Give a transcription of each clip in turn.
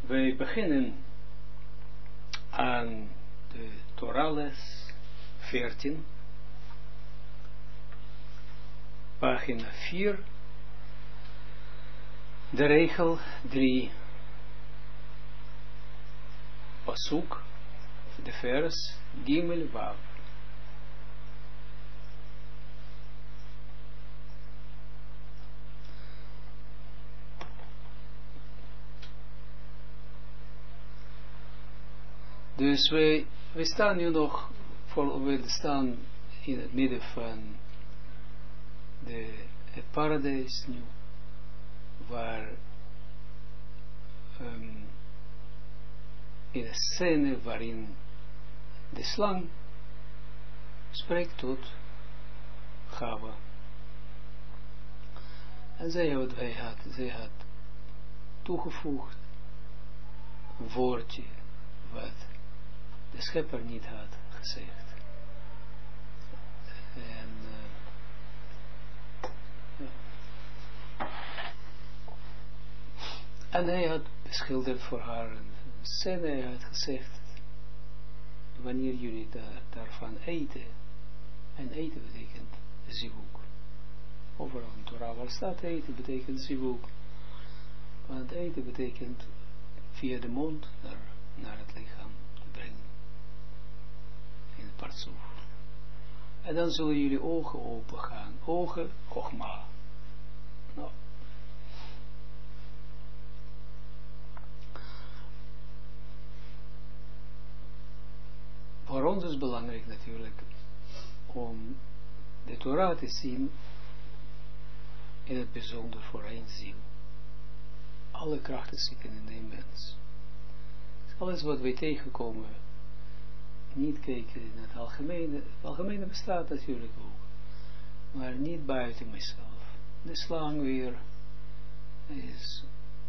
Wij beginnen aan de Torah-les 14, pagina 4, de regel 3, pasuk, de vers Gimel Vav. Dus we staan nu nog, we staan in het midden van het paradijs nu, waar in een scène waarin de slang spreekt tot Chava. En zij had toegevoegd een woordje wat de schepper niet had gezegd. En hij had beschilderd voor haar een scène. Hij had gezegd, wanneer jullie daarvan eten, en eten betekent zivuk. Overal in Torah waar staat eten betekent zivuk. Want eten betekent via de mond naar het lichaam te brengen. In het partsoef. En dan zullen jullie ogen open gaan. Ogen, chogma. Nou. Voor ons is het belangrijk natuurlijk om de Torah te zien in het bijzonder voor één ziel. Alle krachten zitten in één mens. Alles wat wij tegenkomen, niet kijken in het algemene. Het algemene bestaat natuurlijk ook, maar niet buiten mezelf. De slang weer is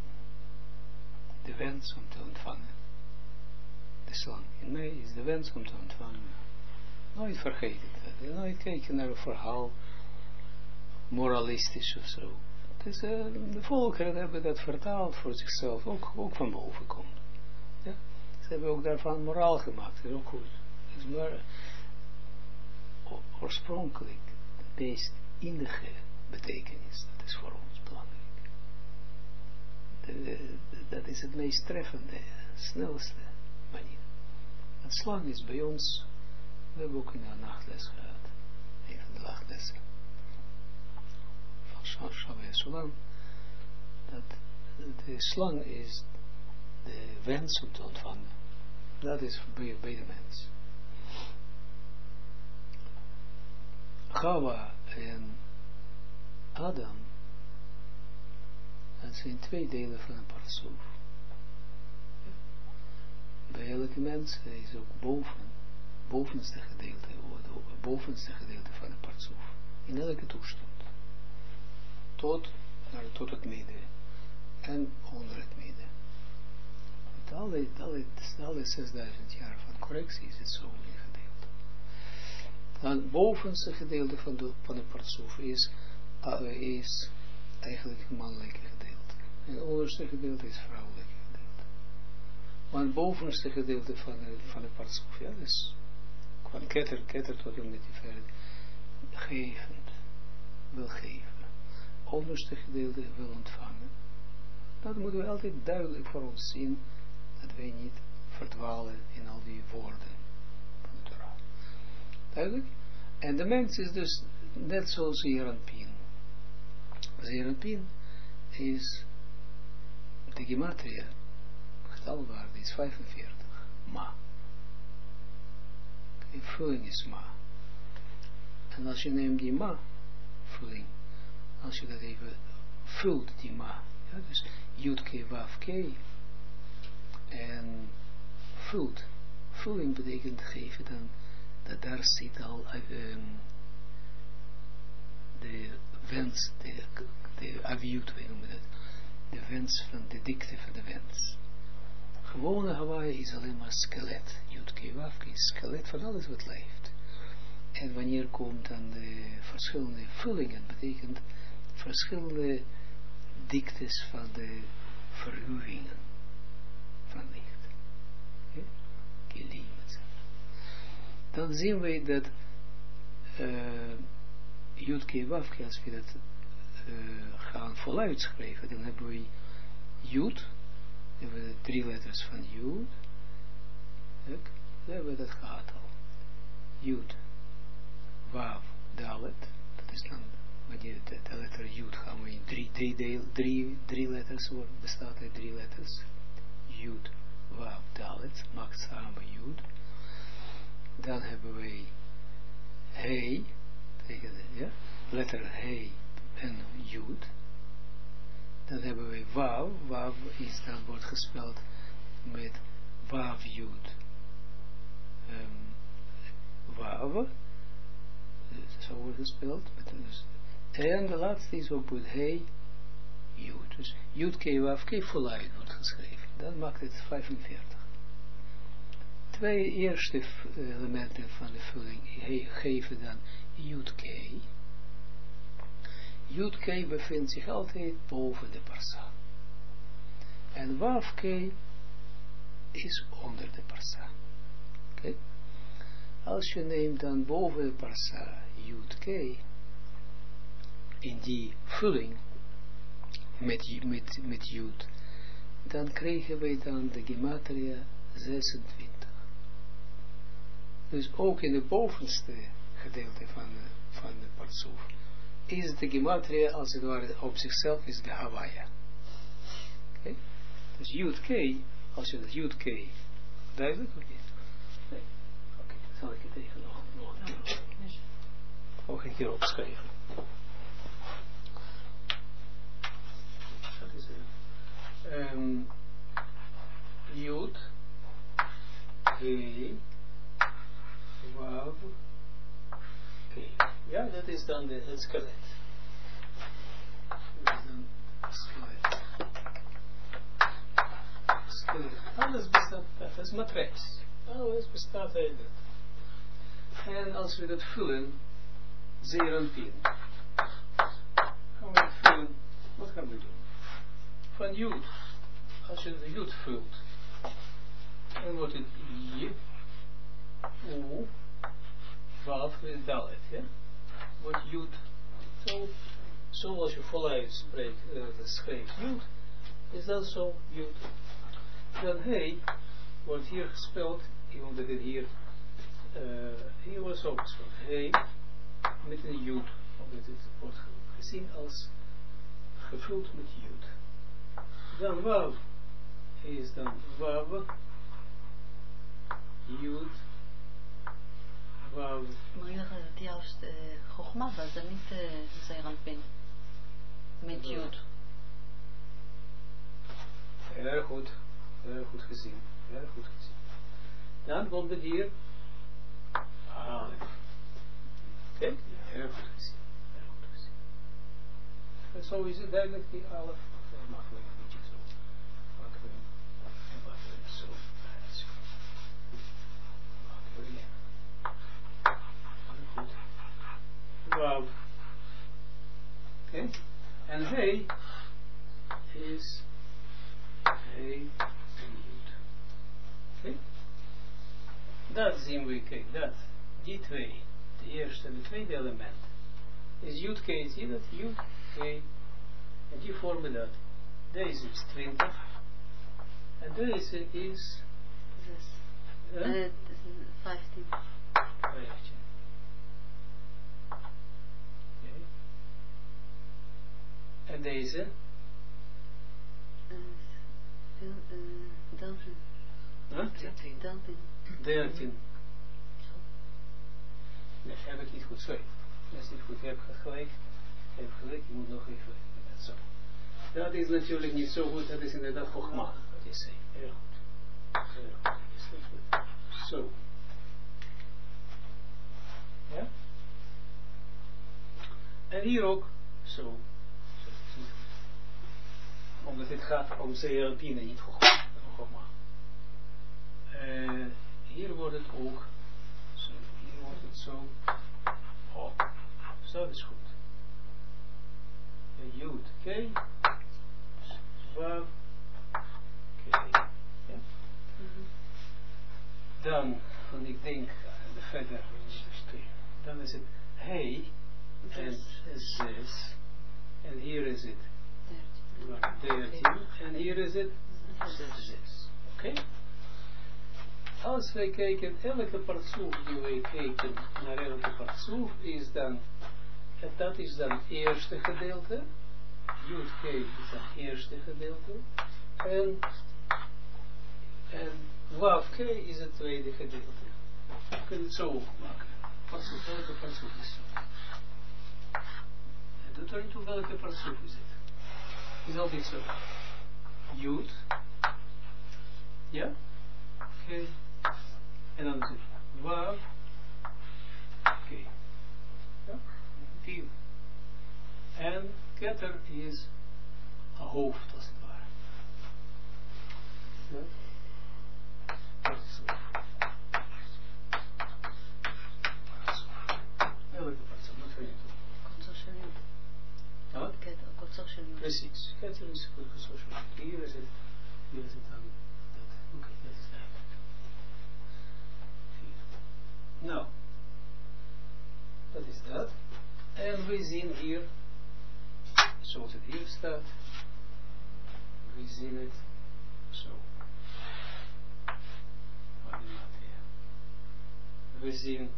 de wens om te ontvangen. De slang in mij is de wens om te ontvangen. Nooit vergeten dat. Nooit kijken naar een verhaal, moralistisch of zo. Dus de volkeren hebben dat vertaald voor zichzelf, ook van boven komt. Ja? Ze hebben ook daarvan moraal gemaakt, dat is ook goed. Dus maar oorspronkelijk de meest indige betekenis, dat is voor ons belangrijk. Dat is het meest treffende, snelste manier. Het slang is bij ons, we hebben ook in de nachtles gehad, een van de nachtlessen van Shaveh Sulam, dat de slang is de wens om te ontvangen. Dat is bij de mens. Chava en Adam, dat zijn twee delen van een partsoef. Bij elke mens is ook bovenste gedeelte van een partsoef. In elke toestand. Tot het midden. En onder het midden. Met alle 6000 jaar van correctie is het zo ingedeeld. Het bovenste gedeelte van de partsoef is eigenlijk het mannelijke gedeelte. En het onderste gedeelte is vrouwelijke gedeelte. Maar het bovenste gedeelte van de partsoef, ja, dus van ketter tot en met die verder, gevend, wil geven. Onderste gedeelte wil ontvangen. Dat moeten we altijd duidelijk voor ons zien, dat wij niet verdwalen in al die woorden van de Torah. Duidelijk? En de mens is dus net zoals Zeranpien. Zeranpien is de gematria, getalwaarde is 45, ma. De vulling is ma. En als je neemt die ma, vulling, als je dat even vult, die ma, ja, dus Yud-Ke, Wav-Ke, en vult, vulling betekent geven, dan, dat daar zit al de wens, de aviut, we noemen dat, de wens van de dikte van de wens. Gewone Hawaii is alleen maar skelet, Yud-Ke, Wav-Ke, skelet van alles wat leeft. En wanneer komt dan de verschillende vullingen, betekent verschillende diktes van de verhuwingen. van licht. Okay? Kelim, etc. Dan zien wij dat Yud-Kei Waf-Kei, als we dat gaan voluit schrijven, dan hebben we Yud, hebben we de 3 letters van Yud, dan hebben we dat gehad al. Yud, Wav, Dalet, dat is dan, wanneer de letter Yud gaan we in drie letters worden, bestaat uit 3 letters. Yud, Wav, Dalet, maakt samen Yud. Dan hebben we He, ja, letter He en Yud. Dan hebben we Wav, Wav is dan wordt gespeld met Wav Yud. Wav, zo wordt gespeld. En de laatste is ook met He, Yud. Dus Yud, Kei, Wav, Kei voluit wordt geschreven. Dan maakt het 45. 2 eerste elementen van de vulling geven dan Yud-Kei. Yud-Kei bevindt zich altijd boven de parsa. En Wav-Kei is onder de parsa. Okay? Als je neemt dan boven de parsa Yud-Kei, in die vulling met Yud, dan krijgen wij dan de gematria 26. Dus ook in de bovenste gedeelte van de partsoef is de gematria als het ware op zichzelf is de Hawaii. Okay? Dus Yud-Kei, als je dat Yud-Kei, duidelijk of niet? Nee. Oké, zal ik het even nog een keer opschrijven. Dat is Yud, Kei, Wav, Kei. Ja, dat is dan het skelet. Dat is dan het skelet. Alles bestaat, dat is matrijs. Alles bestaat uit dat. En als we dat vullen, zeeranpien. Gaan we het vullen, wat gaan we doen? Van Yud, als je de Yud vult, dan wordt het I, U, Wav en Dalet, ja? Wordt Yud, zoals je voluit schrijft Yud, is dat zo Yud. Dan He wordt hier gespeld, omdat het hier wordt zo gespeld, He met een Yud, omdat het wordt gezien als gevuld met Yud. Dan Wav is dan Wav, Yud, Wav. Moet je zeggen dat juist Chogma was en niet Zeranpin met Yud. Erg goed gezien. Erg goed gezien. Dan komt het hier Alef. Oké? Erg goed gezien. Erg goed gezien. En zo is het duidelijk die Alef. Maken we een beetje zo. Maken we zo. Maken we weer. Goed. Wauw. Oké? En He is He en Yud. Oké? Dat zien we, kijk, dat. Die twee. De eerste en de tweede element. Is Yud-Kei, zie je dat? Yud-Kei. En die vormen dat. Deze is 20. En deze is 15. 15. Okay. En deze? 13. Nee, heb ik niet goed, sorry. Dat is niet goed, ik heb gelijk, je moet nog even, zo. Dat is natuurlijk niet zo goed, dat is inderdaad Chogma, wat je zei. Heel goed. Heel goed, is niet goed. Zo. Ja? En hier ook, zo. Omdat dit gaat om Zeranpien, niet Chogma. Hier wordt het ook, zo, hier wordt het zo, zo is goed. Yud, Kei, Wav, Kei. Ja? denk verder. Dan is het hij en 6. En hier is het 13. En hier is het 6. Oké? Als wij kijken, elke partsoef die wij kijken naar elke partsoef is dan, dat is dan het eerste gedeelte. Jud K is het eerste gedeelte. En Wav K is het tweede gedeelte. We kunnen het zo maken. Partsoef, elke partsoef is zo. En doet er niet toe welke partsoef is het. Het is altijd zo. Jud. Ja? Oké. En dan is het Wav. Oké. Ja? 4. En Keter is een hoofd, als het ware. Ja? Dat is zo. Elke partsoef, wat vind je toe? Wat? Precies. Keter is gesocialiseerd. Hier is het dan dat. Oké, dat is duidelijk. Nou, dat is dat. En we zien hier, zoals het hier staat, we zien het zo. We zien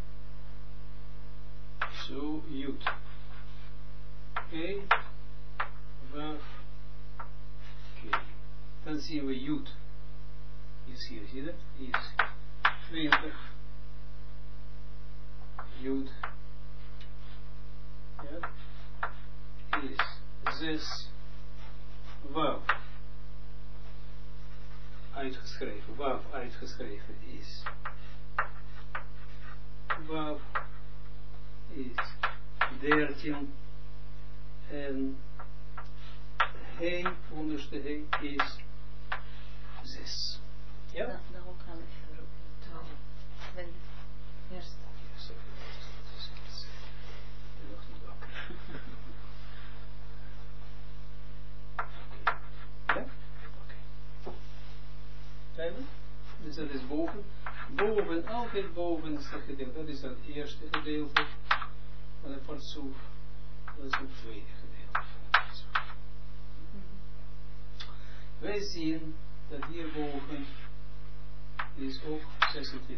zo Jud. Oké, Wav, oké. Dan zien we Jud. Is hier, zie je dat? Hier is 20. Jud. Ja. Is 6. Wav. Uitgeschreven. Wav uitgeschreven is. Wav is 13. En He, onderste He, is 6. Ja? Daarom gaan we even op. Eerst. Ja? Oké. Duidelijk? Dus dat is boven. Boven, altijd boven is dat gedeelte. Dat is het eerste gedeelte van het partsoef. Dat is het tweede gedeelte van het partsoef. Wij zien dat hierboven is ook 26.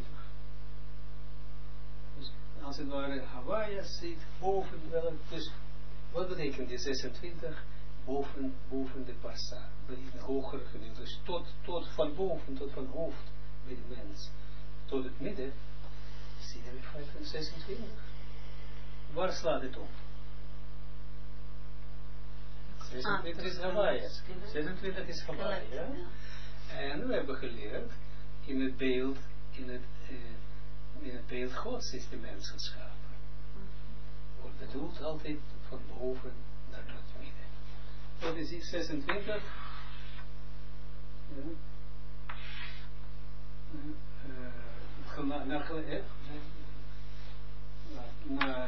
Dus als het ware Hawaii zit boven wel. Dus wat betekent die 26? Boven de parsa, bij een hogere gedeelte. Dus tot van boven, tot van hoofd bij de mens. Tot het midden, zien we 26. Waar slaat het op? 26 is Hawaii. 26 is Hawaii, ja? En we hebben geleerd, in het beeld Gods is de mens geschapen. Wordt bedoeld altijd van boven naar het midden. Dat is iets 26. Naar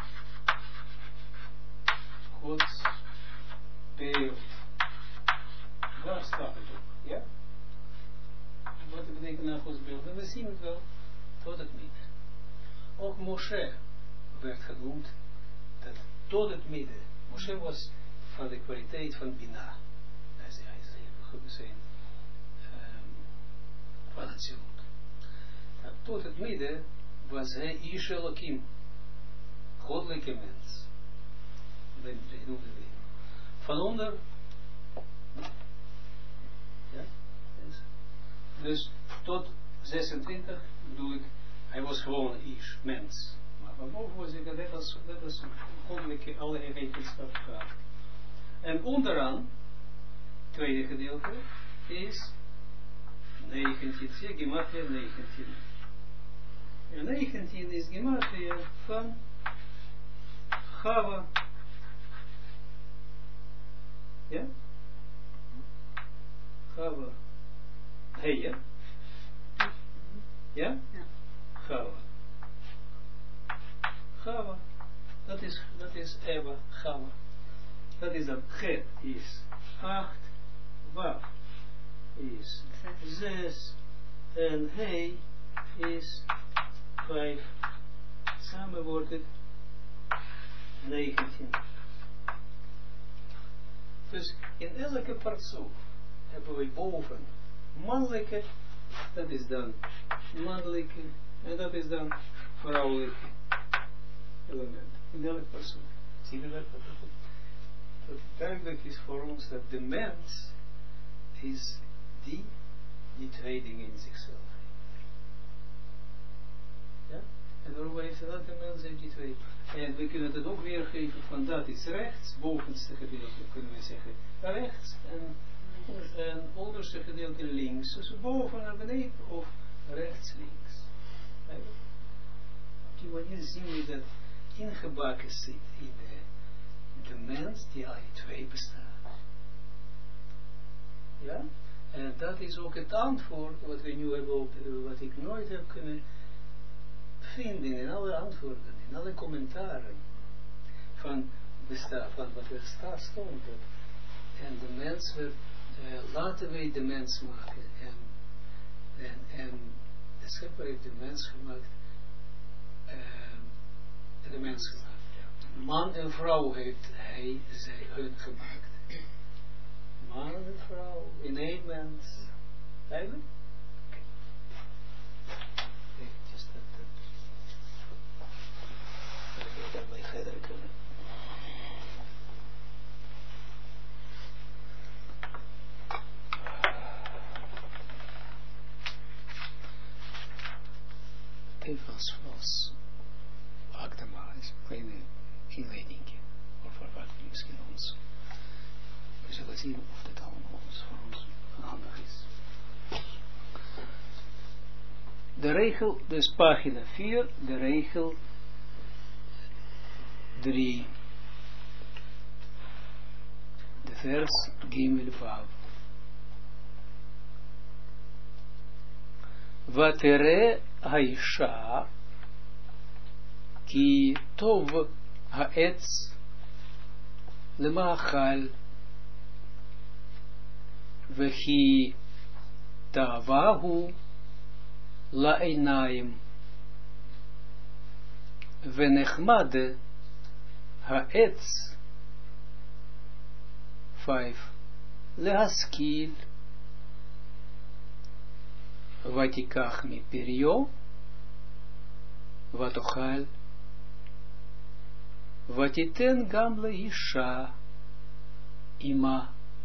Gods beeld. Daar staat het op. Ja? Wat betekent naar Gods beeld? En we zien het wel tot het midden. Ook Moshe werd genoemd dat tot het midden. Moshe was van de kwaliteit van Bina. Hij zei zijn van het zilut. Tot het midden was hij Ish Elohim, goddelijke mens. Van onder, ja, dus tot 26 bedoel ik, hij was gewoon Ish, mens. Maar van boven was ik dat als goddelijke alle eigenschap gehad. En onderaan, tweede gedeelte, is 19, zie je, gematria 19. En 19 is gematria van Chava. Ja? Chava. Hey, ja? Ja? Ja. Chava. Chava. Dat is Eva, Chava. Dat is dan Het is 8, Wav is 6 en He is 5. Samen wordt het 19. Dus in elke partsoef hebben we boven mannelijke, dat is dan mannelijke, en dat is dan vrouwelijke element. In elke partsoef. Zie je dat? Dat duidelijk is voor ons dat de mens is die twee dingen in zichzelf heeft. Ja? En waarom heeft dat de mens heeft die twee? En we kunnen het ook weergeven van dat is rechts, bovenste gedeelte kunnen we zeggen rechts en onderste gedeelte links. Dus boven naar beneden of rechts links. Op die manier zien we dat ingebakken zit in de mens die uit twee bestaat. Ja? En dat is ook het antwoord wat we nu hebben op, wat ik nooit heb kunnen vinden in alle antwoorden, in alle commentaren van wat er stond. En de mens, laten wij de mens maken. En de schepper heeft de mens gemaakt. De mens gemaakt. Ja. Man en vrouw heeft zij hun gemaakt. Man en vrouw in één mens. Eigenlijk? Eventjes dat we daarmee verder kunnen. Even als Agdama is een kleine inleiding. Of wat misschien ons. We zullen zien of dit allemaal voor ons handig is. De regel, dus pagina 4, de regel 3. De vers Gimel Vav. Vatere haisha ki tov haetz lemachal vehi tavahu laeinaim venechmade haetz 5 lehaskil ותיקח מפריו ותאכל ותיתן גם לאישה עמה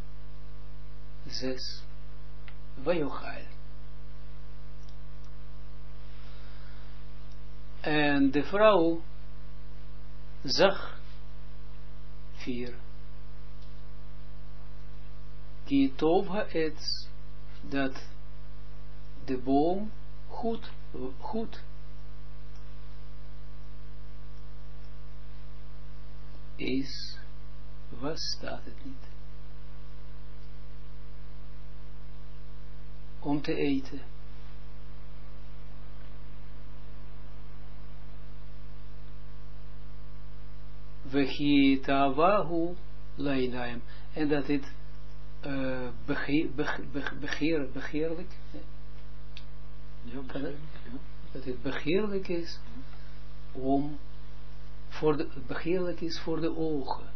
6 ויאכל. En de vrouw zag 4 ki tov haetz, dat de boom goed is, was staat het niet, om te eten. Vehi tavahu lainaim, en dat het begeerlijk, dat het begeerlijk is om begeerlijk is voor de ogen.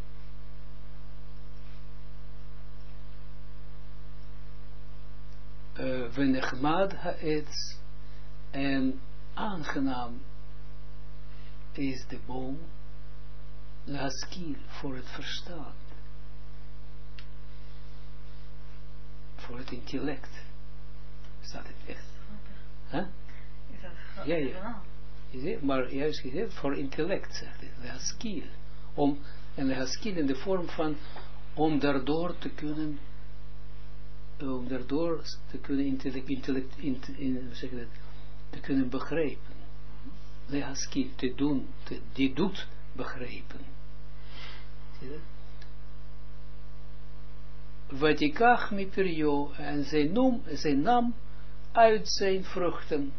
Venechmad haetz, en aangenaam is de boom, laskil, voor het verstand, voor het intellect. Staat het echt? Huh? Ja, ja. Maar juist gezegd voor intellect, zegt het. Laskil. En laskil in de vorm van om daardoor te kunnen te kunnen begrijpen. Laskil, te doen, die doet begrijpen. Zie je dat? Vatikach miperio, en zij nam uit zijn vruchten.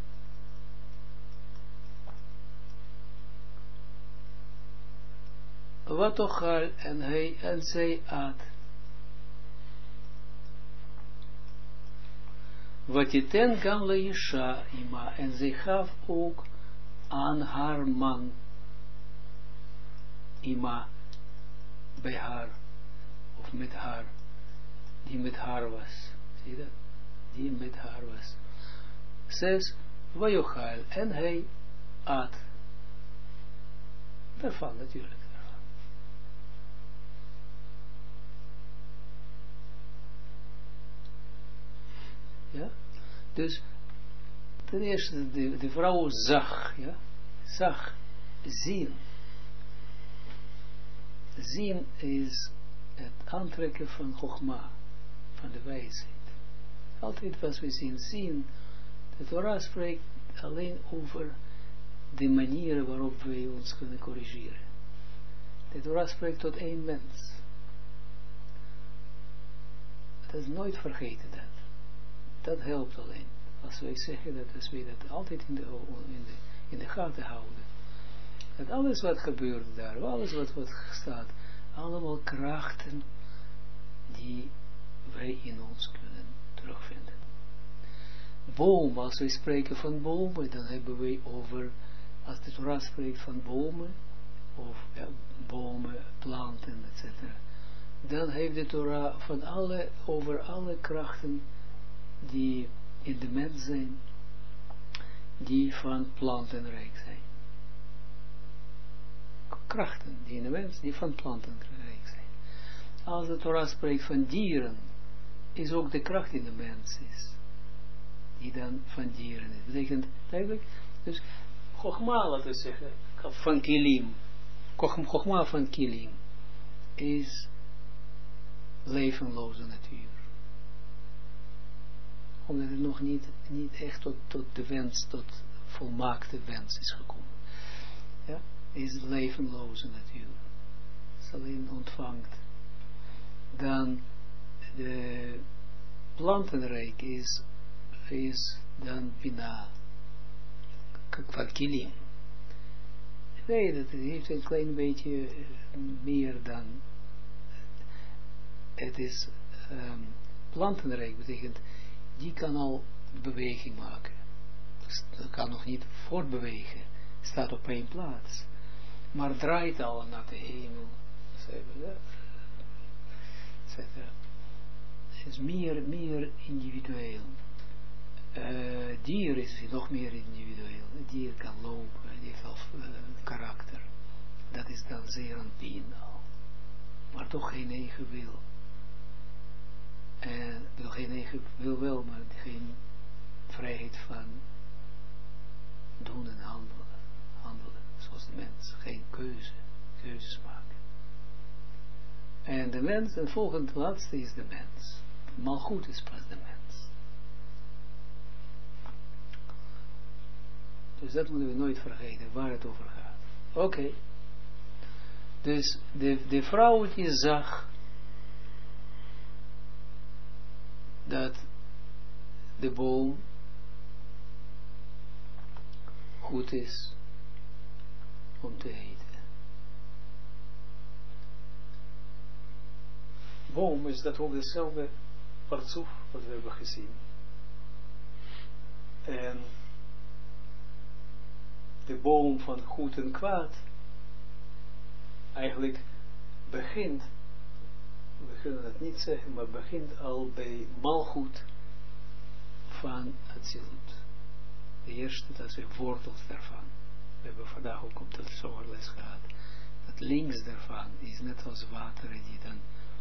Watochal, en zij at. Watiten gam leisha ima, en zij gaf ook aan haar man, ima, bij haar, of met haar, die met haar was. Zie je dat? Die met haar was. 6. Vayochal, en hij at. Daarvan natuurlijk. Ja? Dus ten eerste, de vrouw zag, ja? Zag, zien. Zien is het aantrekken van Chogma, van de wijsheid. Altijd wat we zien, de Torah spreekt alleen over de manieren waarop wij ons kunnen corrigeren. De Torah spreekt tot één mens. Dat is nooit vergeten dat. Dat helpt alleen. Als wij zeggen dat, als wij dat altijd in de gaten houden. Dat alles wat gebeurt daar, alles wat staat, allemaal krachten die wij in ons kunnen terugvinden. Boom, als wij spreken van bomen, dan hebben wij over, als de Torah spreekt van bomen, of ja, bomen, planten, etc. Dan heeft de Torah van over alle krachten die in de mens zijn, die van plantenrijk zijn. Krachten die in de mens, die van plantenrijk zijn. Als de Torah spreekt van dieren, is ook de kracht in de mens is, die dan van dieren is. Betekent eigenlijk, dus Chogma, laten we zeggen, van Kilim, Chogma van Kilim, is levenloze natuur. Omdat het nog niet echt tot de wens, tot volmaakte wens is gekomen. Ja, is levenloze natuur. Het alleen ontvangt. Dan de plantenrijk is dan Bina, van Kilim. Nee, dat heeft een klein beetje meer dan, het is plantenrijk, betekent, die kan al beweging maken. Dus dat kan nog niet voortbewegen, staat op één plaats, maar draait al naar de hemel, etc. Het is meer individueel. Dier is nog meer individueel. Het dier kan lopen, die heeft al karakter. Dat is dan zeer een pijn al. Maar toch geen eigen wil. Geen eigen wil wel, maar geen vrijheid van doen en handelen. Zoals de mens. Geen keuzes maken. En de mens, en volgende laatste is de mens. Malchut is pas de mens. Dus dat moeten we nooit vergeten, waar het over gaat. Oké. Dus de vrouw die zag dat de boom goed is om te eten. Boom is dat ook dezelfde partsoef wat we hebben gezien. En de boom van goed en kwaad eigenlijk begint, we kunnen het niet zeggen, maar begint al bij malgoed van het zilut. De eerste, dat is de wortels daarvan. We hebben vandaag ook op dat zomerles gehad. Dat links daarvan is net als water die dan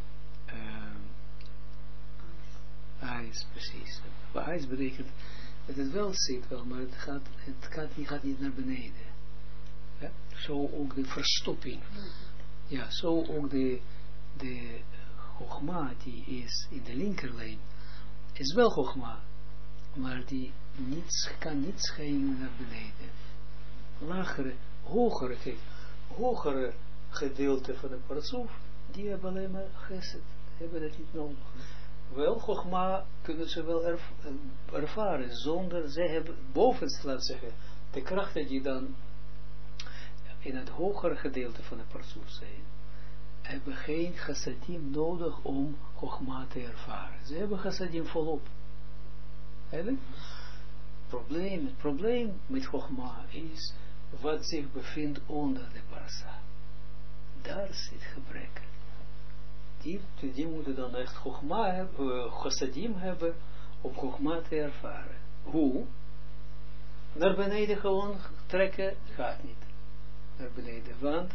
ijs, precies. Maar ijs betekent dat het wel zit wel, maar het gaat niet naar beneden. Ja? Zo ook de verstopping. Ja, zo ook de Chogma die is in de linkerlijn, is wel Chogma, maar die kan niet schijnen naar beneden. Lagere, hogere gedeelte van de partsoef, die hebben alleen maar gesed, hebben dat niet nodig. Wel, Chogma kunnen ze wel ervaren, zonder, zij hebben bovenste, laat zeggen, de krachten die dan in het hogere gedeelte van de partsoef zijn, hebben geen chassadim nodig om Chogma te ervaren. Ze hebben chassadim volop. Het probleem met Chogma is wat zich bevindt onder de parsa. Daar zit gebrek. Die moeten dan echt chogma hebben, chassadim hebben, om chogma te ervaren. Hoe? Naar beneden gewoon trekken gaat niet. Naar beneden, want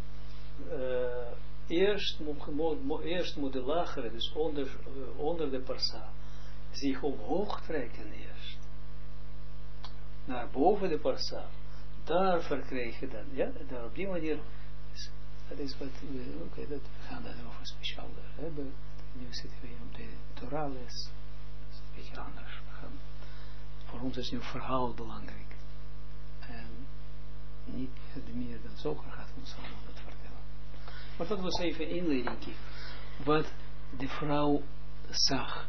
eerst moet de lagere, dus onder de parsa, zich omhoog trekken eerst. Naar boven de parsa. Daar verkrijg je dan, ja, daar op die manier, dat is wat, oké, we gaan dat over speciaal hebben. Nu zitten we op de Torah-les, dat is een beetje anders. Voor ons is nu verhaal belangrijk. En niet meer dan Zoger gaat ons allemaal dat vertellen. Maar dat was even inleiding. Wat de vrouw zag.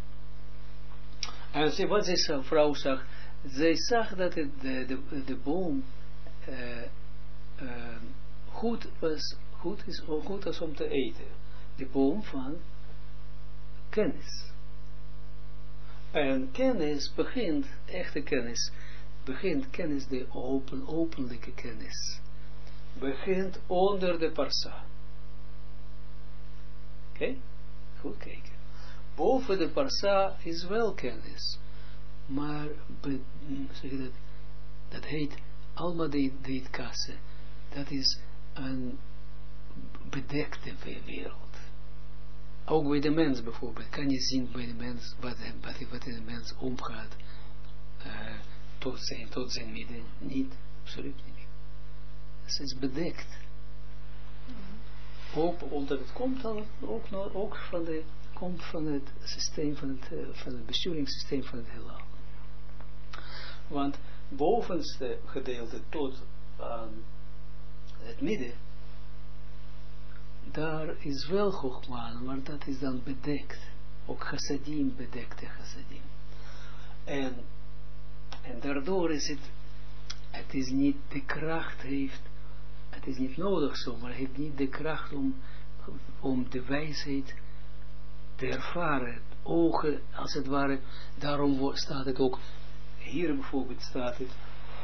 En wat deze vrouw zag. Zij zag dat de boom goed was om te eten. De boom van kennis. En kennis begint, echte kennis, kennis, de openlijke kennis, begint onder de parsa. Oké? Goed kijken. Boven de parsa is wel kennis, maar dat heet Alma Deit Kasse. Dat is een bedekte wereld. Ook bij de mens bijvoorbeeld, kan je zien bij de mens wat in de mens omgaat tot zijn midden. Niet, absoluut niet. Het is bedekt. Omdat het komt dan ook van het systeem, van het besturingssysteem van het heelal. Want bovenste gedeelte tot aan het midden, daar is wel Chogma, maar dat is dan bedekt. Ook chassadim, bedekte chassadim. En daardoor is het is niet de kracht heeft, het is niet nodig zo, maar het heeft niet de kracht om de wijsheid te ervaren. Het ogen, als het ware, daarom staat het ook, hier bijvoorbeeld staat het,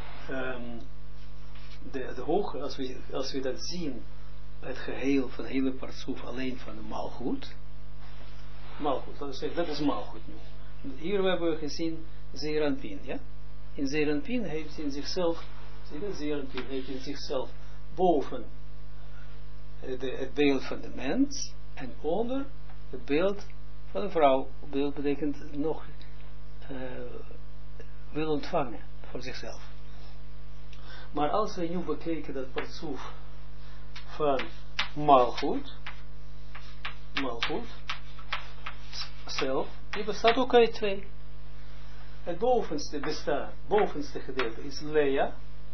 de hoge, als we dat zien, het geheel van de hele partsoef alleen van de malgoed. Malgoed, dat is malgoed nu. Hier hebben we gezien Zeranpin, ja? In Zeranpin heeft in zichzelf, Zeranpin heeft in zichzelf boven het beeld van de mens en onder het beeld van de vrouw. Beeld betekent nog wil ontvangen voor zichzelf. Maar als we nu bekijken dat partsoef van malgoed zelf, die bestaat ook uit twee. Het bovenste gedeelte is Lea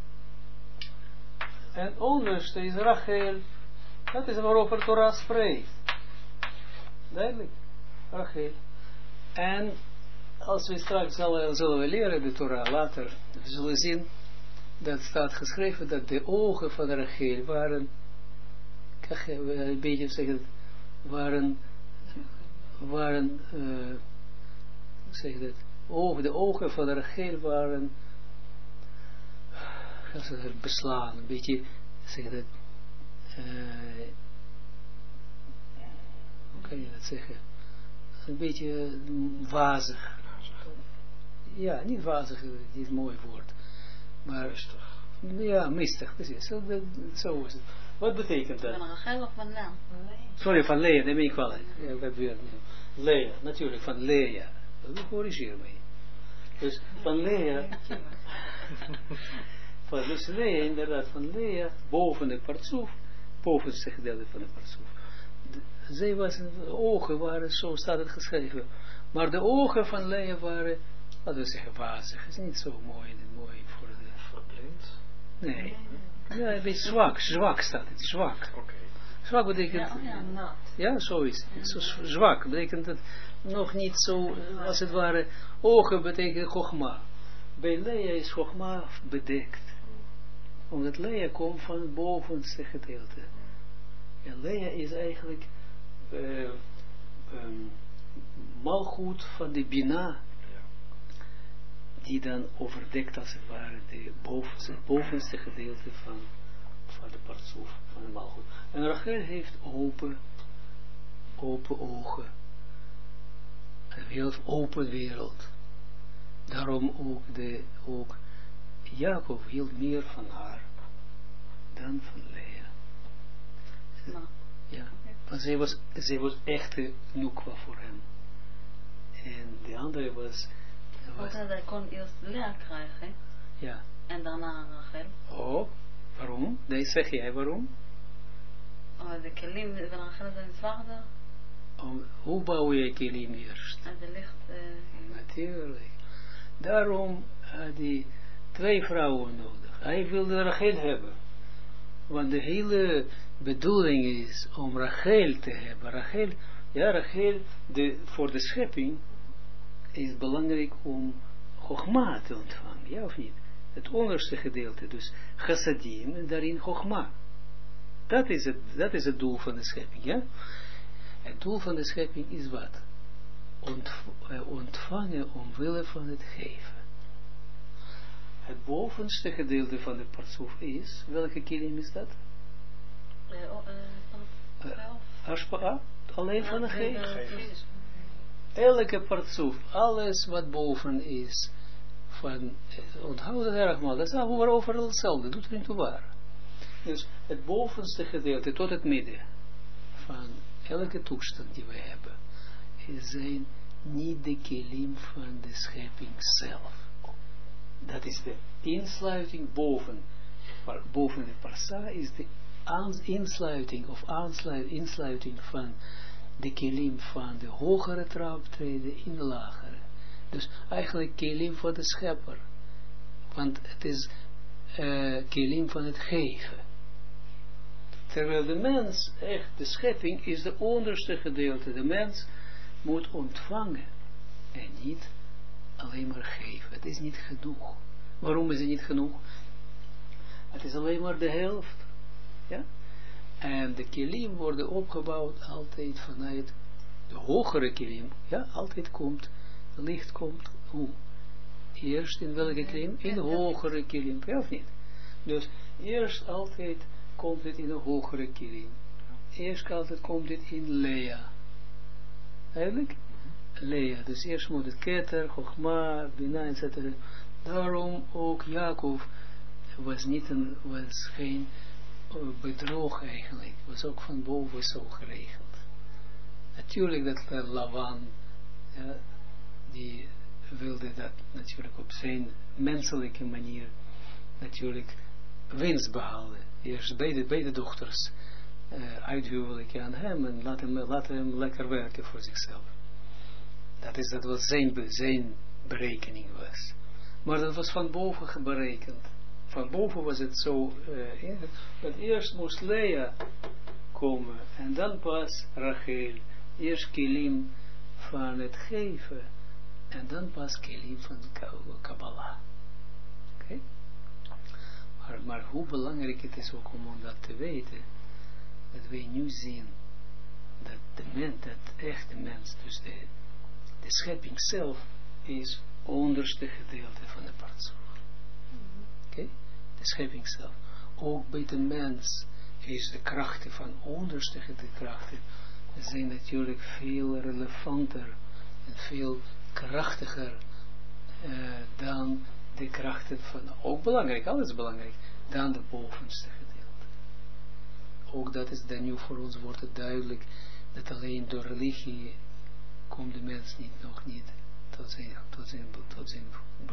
en onderste is Rachel. Dat is waarover Torah spreekt. Duidelijk, Rachel. En als we straks zullen we leren de Torah later, we zullen zien dat staat geschreven dat de ogen van Rachel waren, een beetje zeggen, zeg dat, de ogen van Rachel waren, beslaan, een beetje, zeg dat, hoe kan je dat zeggen, een beetje wazig. Ja, niet wazig, niet een mooi woord. Maar, mistig. Ja, mistig, precies. Zo is het. Wat betekent dat? Van Rachel of van Lea? Sorry, van Lea, neem ik wel. Lea, natuurlijk, van Lea. Corrigeer mij. Dus van Lea. Dus Lea, inderdaad, van Lea, boven de partsoef, bovenste gedeelte van de partsoef. De ogen waren, zo staat het geschreven. Maar de ogen van Lea waren, laten we zeggen, wazig. Het is niet zo mooi voor de... Verblind? Nee. Ja, een beetje zwak staat het, zwak. Okay. Zwak betekent... Ja, zo is het. Zo zwak betekent het nog niet zo, als het ware, ogen betekent Chogma. Bij Lea is Chogma bedekt. Omdat Lea komt van het bovenste gedeelte. En Lea is eigenlijk malgoed van de Bina. die dan overdekt als het ware het bovenste gedeelte van de partsoef, van de malgoed. En Rachel heeft open ogen, een open wereld. Daarom ook Jacob hield meer van haar dan van Lea. Nou. Ja, want zij was echte Nukwa voor hem. En de andere was... Hij kon eerst Lea krijgen. Ja. En daarna Rachel. Oh, waarom? Nee, zeg jij waarom? De kelim van Rachel zijn zwaarder. Hoe bouw je kelim eerst? En de licht... Natuurlijk. Daarom had hij 2 vrouwen nodig. Hij wilde Rachel hebben. Want de hele bedoeling is om Rachel te hebben. Rachel, voor de schepping is belangrijk om Chogma te ontvangen, ja of niet? Het onderste gedeelte, dus chassadim, en daarin Chogma. Dat is het doel van de schepping, ja? Het doel van de schepping is wat? Ontvangen omwille van het geven. Het bovenste gedeelte van de partsoef is, welke kilim is dat? Ashpa'a, alleen van het geven. Elke partsoef, alles wat boven is, onthoud het erg maar, dat is overal hetzelfde, doet er niet toe waar. Dus het bovenste gedeelte tot het midden van elke toestand die we hebben, zijn niet de kilim van de schepping zelf. Dat is de insluiting boven de parsa is de insluiting van de kelim van de hogere traptreden in de lagere. Dus eigenlijk kelim van de schepper. Want het is kelim van het geven. Terwijl de mens, echt de schepping, is de onderste gedeelte. De mens moet ontvangen en niet alleen maar geven. Het is niet genoeg. Waarom is het niet genoeg? Het is alleen maar de helft. Ja? En de kilim worden opgebouwd altijd vanuit de hogere kilim. Ja, altijd komt, het licht komt, hoe? Eerst in welke kilim? In de hogere kilim, ja of niet? Dus eerst altijd komt het in de hogere kilim. Eerst altijd komt het in Lea. Eigenlijk? Lea, dus eerst moet het Keter, Chochma, Bina, etc. Daarom ook Jacob was geen bedrog eigenlijk, was ook van boven zo geregeld. Natuurlijk dat Lavan, ja, die wilde dat natuurlijk op zijn menselijke manier natuurlijk winst behalen. Eerst beide dochters uithuwelijken aan hem en laat hem lekker werken voor zichzelf. Dat wat zijn berekening was. Maar dat was van boven berekend. Van boven was het zo, dat eerst moest Lea komen en dan pas Rachel. Eerst kilim van het geven en dan pas kilim van Kabbalah. Oké? Maar hoe belangrijk het is ook om dat te weten, dat wij nu zien dat dat echte mens, dus de schepping zelf, is onderste gedeelte van de partsoef. Oké? De schepping zelf. Ook bij de mens is de krachten van onderste krachten zijn natuurlijk veel relevanter en veel krachtiger dan de krachten van, ook belangrijk, alles belangrijk, dan de bovenste gedeelte. Ook dat is dan nu voor ons wordt het duidelijk dat alleen door religie komt de mens nog niet tot zijn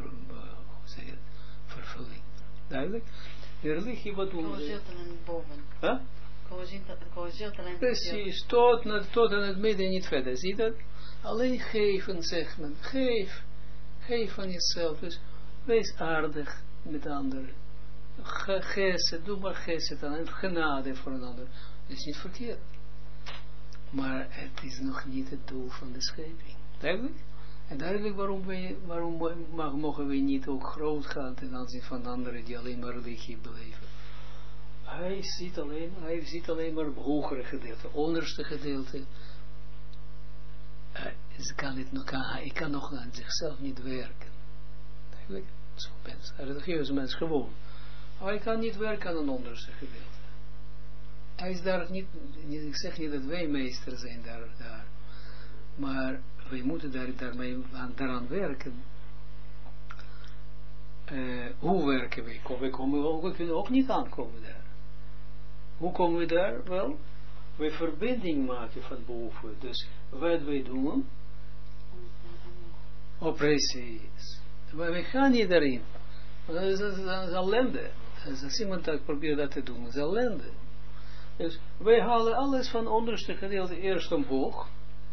vervulling. Duidelijk? De religie wat doen we? Corrigeert alleen precies, tot in het midden niet verder. Zie dat? Alleen geven, zegt men. Geef van jezelf. Dus wees aardig met anderen. Doe maar geset aan. Genade voor een ander. Dat is niet verkeerd. Maar het is nog niet het doel van de schepping. Duidelijk? En duidelijk waarom mogen we niet ook groot gaan ten aanzien van anderen die alleen maar religie beleven. Hij ziet alleen maar het hogere gedeelte, onderste gedeelte. Hij kan nog aan zichzelf niet werken. Zo'n mens, een religieuze mens gewoon. Maar hij kan niet werken aan een onderste gedeelte. Hij is daar niet, ik zeg niet dat wij meester zijn daar. Maar wij moeten daaraan werken. Hoe werken wij? We kunnen ook niet aankomen daar. Hoe komen we daar? Wel, we verbinding maken van boven. Dus wat wij doen, precies. Maar we gaan niet daarin. Dat is ellende. Als iemand dat probeert dat te doen, dat is ellende. Dus wij halen alles van onderste gedeelte eerst omhoog.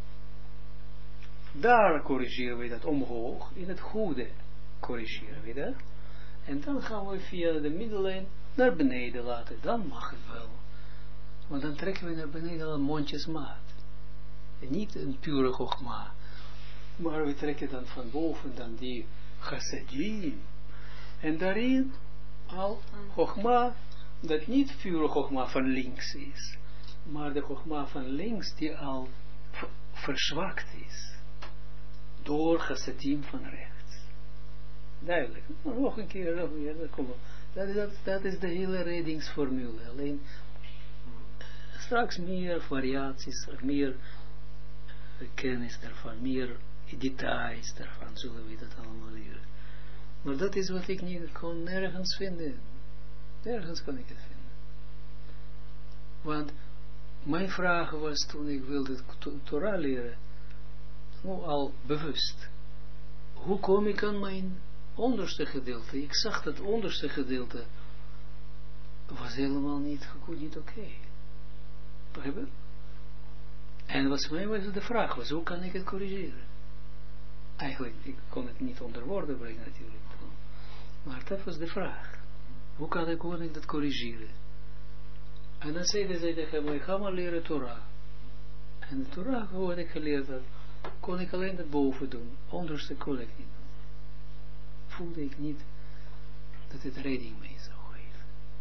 Daar corrigeren we dat omhoog. In het goede corrigeren we dat. En dan gaan we via de middellijn naar beneden laten. Dan mag het wel. Want dan trekken we naar beneden een mondjesmaat. En niet een pure chogma. Maar we trekken dan van boven dan die chassadim. En daarin al chogma, dat niet pure chogma van links is. Maar de chogma van links die al verzwakt is. Door chassadim van rechts. Duidelijk. Nog een keer. Dat is de hele reddingsformule. Alleen straks meer variaties, meer kennis daarvan, meer details daarvan, zullen we dat allemaal leren. Maar dat is wat ik niet kon nergens vinden. Nergens kon ik het vinden. Want mijn vraag was toen ik wilde Torah leren, al bewust. Hoe kom ik aan mijn onderste gedeelte? Ik zag dat onderste gedeelte was helemaal niet goed, niet oké. Begrijp? En wat mij was de vraag was, hoe kan ik het corrigeren? Eigenlijk, ik kon het niet onder woorden brengen natuurlijk. Maar dat was de vraag. Hoe kan ik dat corrigeren? En dan zeiden zij tegen mij, ga maar leren Torah. En de Torah, hoe had ik geleerd dat? Kon ik alleen dat boven doen. Onderste kon ik niet doen. Voelde ik niet dat het redding mee zou geven.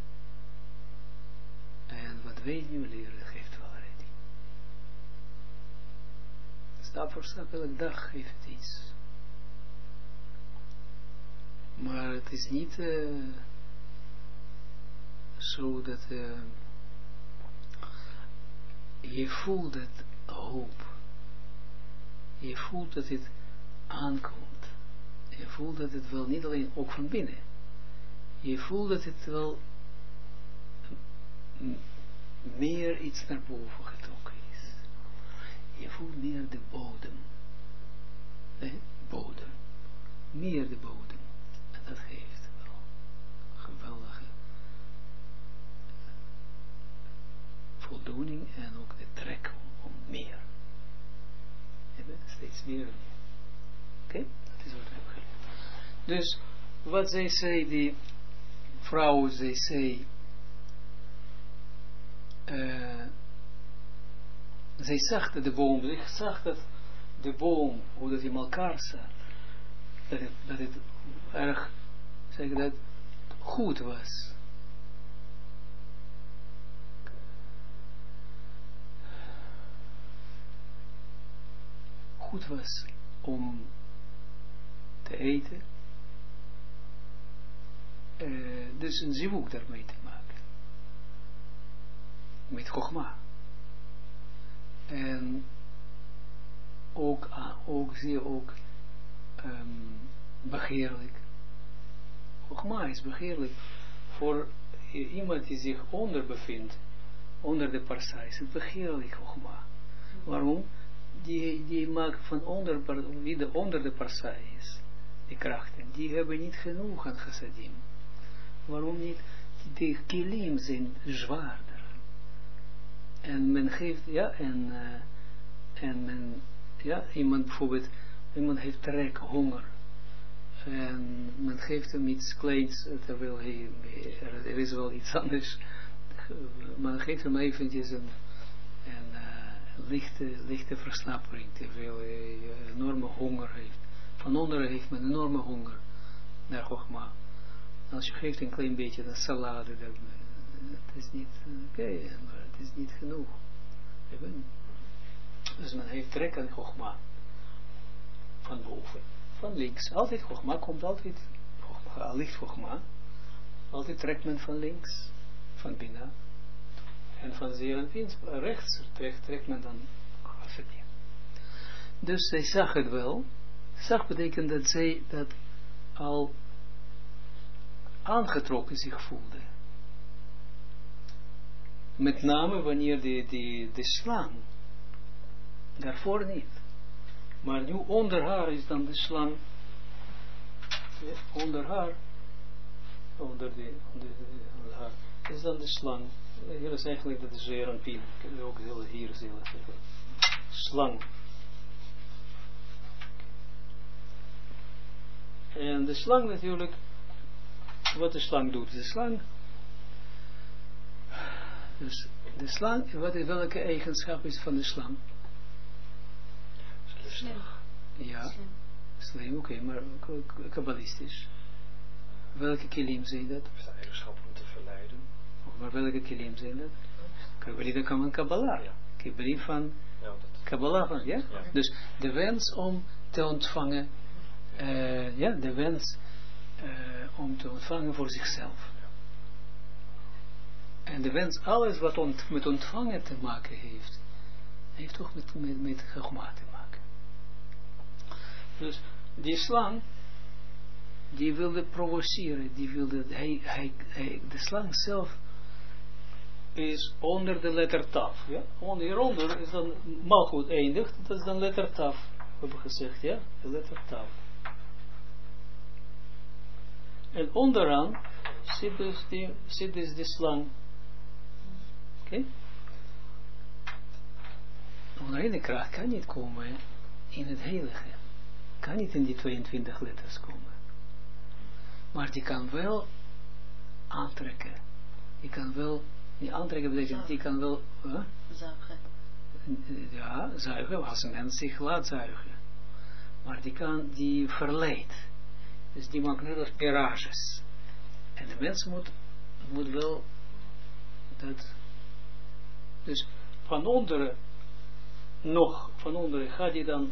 En wat wij nu leren, geeft wel redding. Stap voor stap, elke dag geeft het iets. Maar het is niet zo dat je voelt het hoop. Je voelt dat het aankomt. Je voelt dat het wel niet alleen, ook van binnen. Je voelt dat het wel meer iets naar boven getrokken is. Je voelt meer de bodem. Bodem. Meer de bodem. En dat geeft wel geweldige voldoening en ook de trek om meer. Steeds meer. Oké? Dat is wat we hebben geleerd. Dus, wat zij zei, die vrouw, zij zei, zij zag dat de boom, zij zag dat de boom, hoe dat in elkaar zat, dat het erg, zeg dat, goed was. Goed was om te eten, dus een zivuk daarmee te maken, met chogma, en ook zie je ook begeerlijk. Chogma is begeerlijk voor iemand die zich onder bevindt, onder de parsa, is het begeerlijk chogma. Waarom? Die maken van wie de onder de parsa is, die krachten, die hebben niet genoeg aan chassadim. Waarom niet? De kilim zijn zwaarder. En men geeft, ja, en men, ja, iemand bijvoorbeeld, iemand heeft trek, honger. En men geeft hem iets kleins, terwijl er is wel iets anders. Men geeft hem eventjes een lichte versnappering, terwijl hij enorme honger heeft. Van onderen heeft men enorme honger naar chogma. Als je geeft een klein beetje een salade, dan het is niet oké, maar het is niet genoeg. Dus men heeft trek aan chogma van boven, van links. Altijd chogma komt altijd licht Chogma, altijd trekt men van links, van Bina, en van Zeeranpien, rechts trekt men dan Chafetien. Dus zij zag het wel. Zag betekent dat zij dat al aangetrokken zich voelde. Met name wanneer de slang, daarvoor niet. Maar nu onder haar is dan de slang, onder haar, onder haar, is dan de slang. Hier is eigenlijk dat de Zeeranpien, kunnen we ook hier zeggen. Slang. En de slang natuurlijk, wat de slang doet. De slang, dus de slang, welke eigenschap is van de slang? Slim. Ja, slim, oké, maar kabbalistisch. Welke kilim zijn dat? Is de eigenschap om te verleiden? Maar welke kilim zijn dat? Kabbalah kan van Kabbalah. Ja. Kabbalah van Kabbalah van, ja? Ja. Dus de wens om te ontvangen, de wens om te ontvangen voor zichzelf. En de wens, alles wat met ontvangen te maken heeft toch met Chogma te maken. Dus die slang, die wilde provoceren, de slang zelf is onder de letter Taf. Ja? Hieronder is dan Malchut eindigt, dat is dan letter Taf, hebben we gezegd, ja, de letter Taf. En onderaan zit dus die slang. Oké? Onreine kracht kan niet komen in het heilige. Kan niet in die 22 letters komen. Maar die kan wel aantrekken. Die kan wel, die aantrekken betekent, die kan wel, Zuigen. ja, zuigen, als een mens zich laat zuigen. Maar die verleidt. Dus die maakt net als mirages. En de mens moet wel dat, dus van onderen gaat hij dan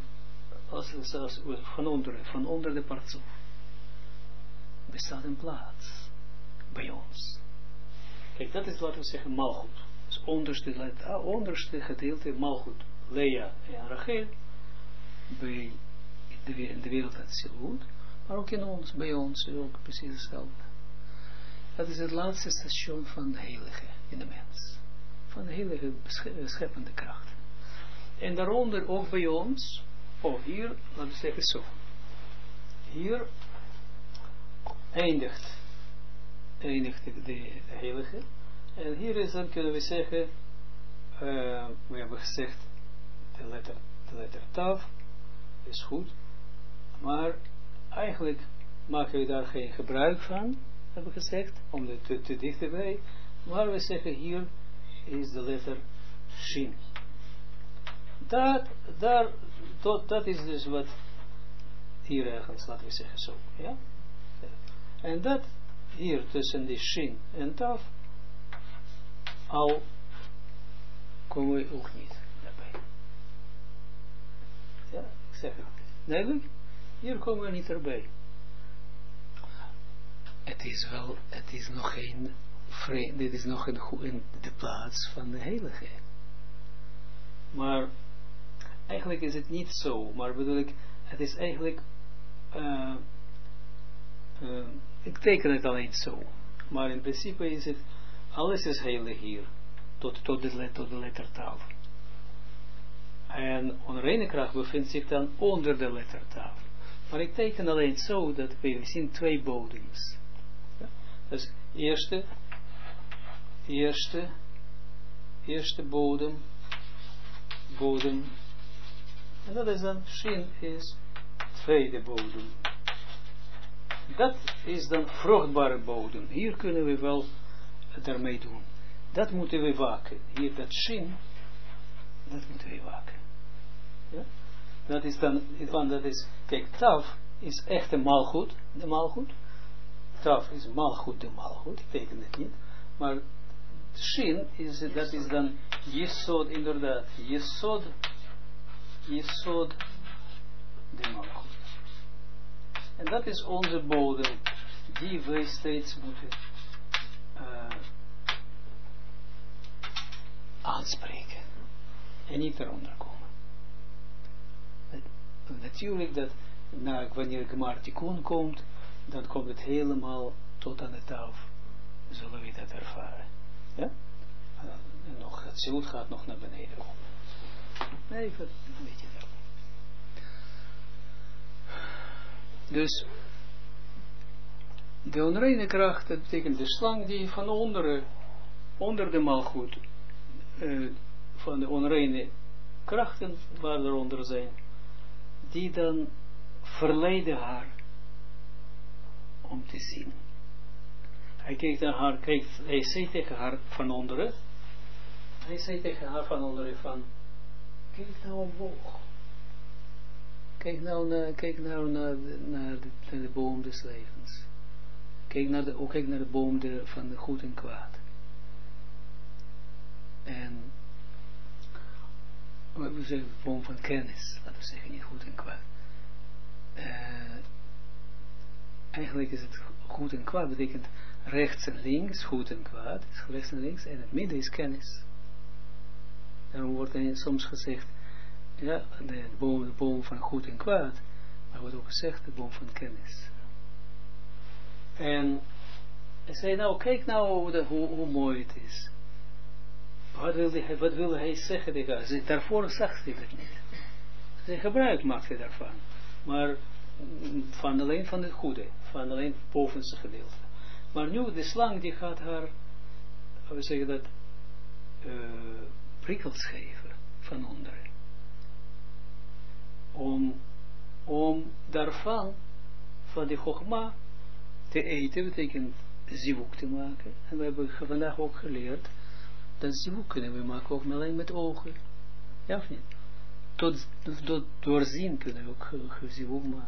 van onder de partsoef bestaat een plaats bij ons. Kijk, dat is wat we zeggen Malchut. Dus onderste gedeelte Malchut, Lea en Rachel bij de wereld Atsilut, maar ook in ons, bij ons ook precies hetzelfde. Dat is het laatste station van de heilige in de mens. Van de heilige scheppende kracht. En daaronder ook bij ons, hier, laten we zeggen zo. Hier eindigt de heilige. En hier is dan, kunnen we zeggen, we hebben gezegd, de letter Tav is goed. Maar eigenlijk maken we daar geen gebruik van, hebben we gezegd, om het te dichterbij. Maar we zeggen hier is de letter Shin. Dat is dus wat hier ergens, laten we zeggen zo. Ja? En dat hier tussen die Shin en Tav, al komen we ook niet daarbij. Ja, ik zeg het. Duidelijk? Hier komen we niet erbij. Het is nog geen vreemd, dit is nog in de plaats van de heilige. Maar eigenlijk is het niet zo, maar bedoel ik, het is eigenlijk, ik teken het alleen zo, maar in principe is het, alles is heilig hier, tot de letter Tav. En onreine kracht bevindt zich dan onder de letter Tav. Maar ik teken alleen zo dat we zien twee bodems. Ja? Dus eerste bodem, en dat is dan, Shin is tweede bodem. Dat is dan vruchtbare bodem. Hier kunnen we wel daarmee doen. Dat moeten we waken. Hier dat Shin, dat moeten we waken. Ja? Dat is dan, kijk, Tav is echt een Malchut, de Malchut. Tav is Malchut, de Malchut, ik teken het niet. Maar Shin, dat is dan Yesod, inderdaad. Yesod, de Malchut. En dat is onze bodem. die wij steeds moeten aanspreken en niet eronder komen. Natuurlijk dat wanneer Gemar Tikkun komt, dan komt het helemaal tot aan de tafel. Zullen we dat ervaren. Ja? En nog, het ziel gaat nog naar beneden komen. Even een beetje daarop. Dus de onreine kracht, dat betekent de slang die van onder de malgoed, van de onreine krachten waar eronder zijn, die dan verleiden haar om te zien. Hij kijkt naar haar, hij zei tegen haar van onderen, van, kijk nou omhoog. Kijk nou naar de boom des levens. Kijk naar de boom van de goed en kwaad. En we zeggen de boom van kennis, laten we zeggen, niet goed en kwaad. Eigenlijk is het goed en kwaad, betekent rechts en links, goed en kwaad, is rechts en links, en het midden is kennis. Daarom wordt er soms gezegd, ja, de boom van goed en kwaad, maar wordt ook gezegd, de boom van kennis. En hij zei, nou, kijk nou hoe mooi het is. Wat wilde hij zeggen tegen haar? Daarvoor zag hij dat niet. Zijn gebruik maakte daarvan. Maar alleen van het goede. Van alleen het bovenste gedeelte. Maar nu, de slang die gaat haar, we zeggen dat, prikkels geven van onderen. Om daarvan, van die chogma, te eten, betekent zivuk te maken. En we hebben vandaag ook geleerd, dat zivuk kunnen we maken ook alleen met ogen. Ja of niet? Tot doorzien kunnen we ook zivuk maken.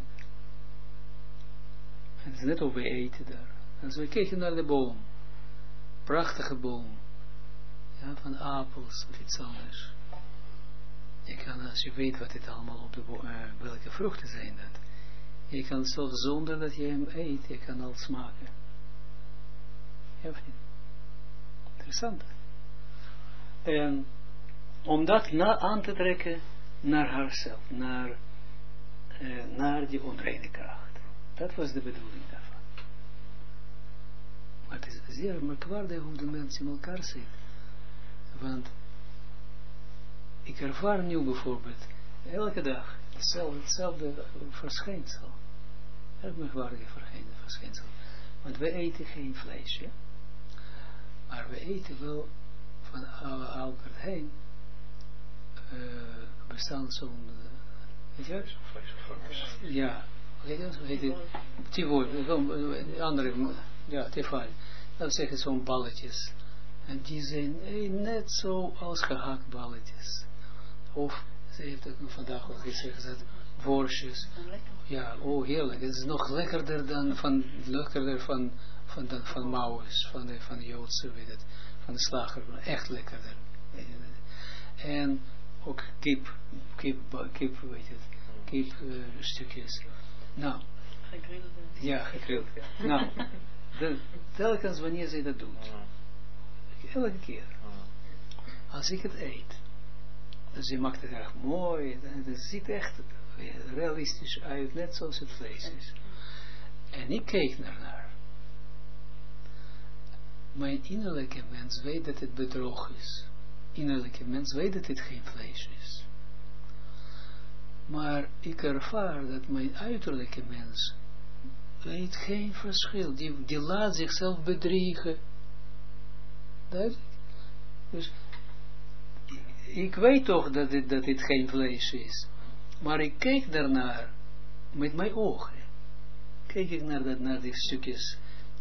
En het is net of we eten daar. Als we kijken naar de boom, prachtige boom, ja, van appels of iets anders. Je kan, als je weet wat dit allemaal op de welke vruchten zijn dat. Je kan zelfs zonder dat je hem eet, je kan al smaken. Ja of niet? Interessant. En om dat aan te trekken naar haarzelf, naar die onreine kracht. Dat was de bedoeling daarvan. Maar het is zeer merkwaardig hoe de mensen in elkaar zitten. Want ik ervaar nu bijvoorbeeld elke dag hetzelfde verschijnsel. Erg merkwaardig verschijnsel. Want we eten geen vlees, ja? Maar we eten wel van Albert Heijn. Bestaan zo'n, weet je wat? Vleesvervangers. Ja, weet je wat? Heet het? Tivoli, andere, ja, Tivoli. Dat zeggen zo'n balletjes. En die zijn net zo als gehakt balletjes. Of, ze heeft ook vandaag al gezegd, worstjes. Ja, oh heerlijk. Het is nog lekkerder dan van Maues, van de Joodse, weet het, van de slager. Echt lekkerder. En ook kip, weet je het, kipstukjes. Nou. Gegrilde. Ja, gegrild. Nou, telkens wanneer zij dat doet. Elke keer. Als ik het eet. Dus je maakt het echt mooi. Het ziet echt realistisch uit. Net zoals het vlees is. En ik keek ernaar. Mijn innerlijke mens weet dat het bedrog is. Innerlijke mens weet dat het geen vlees is. Maar ik ervaar dat mijn uiterlijke mens weet geen verschil. Die laat zichzelf bedriegen. Duidelijk. Dus ik weet toch dat dit geen vlees is. Maar ik kijk daarnaar met mijn ogen. Kijk ik naar die stukjes.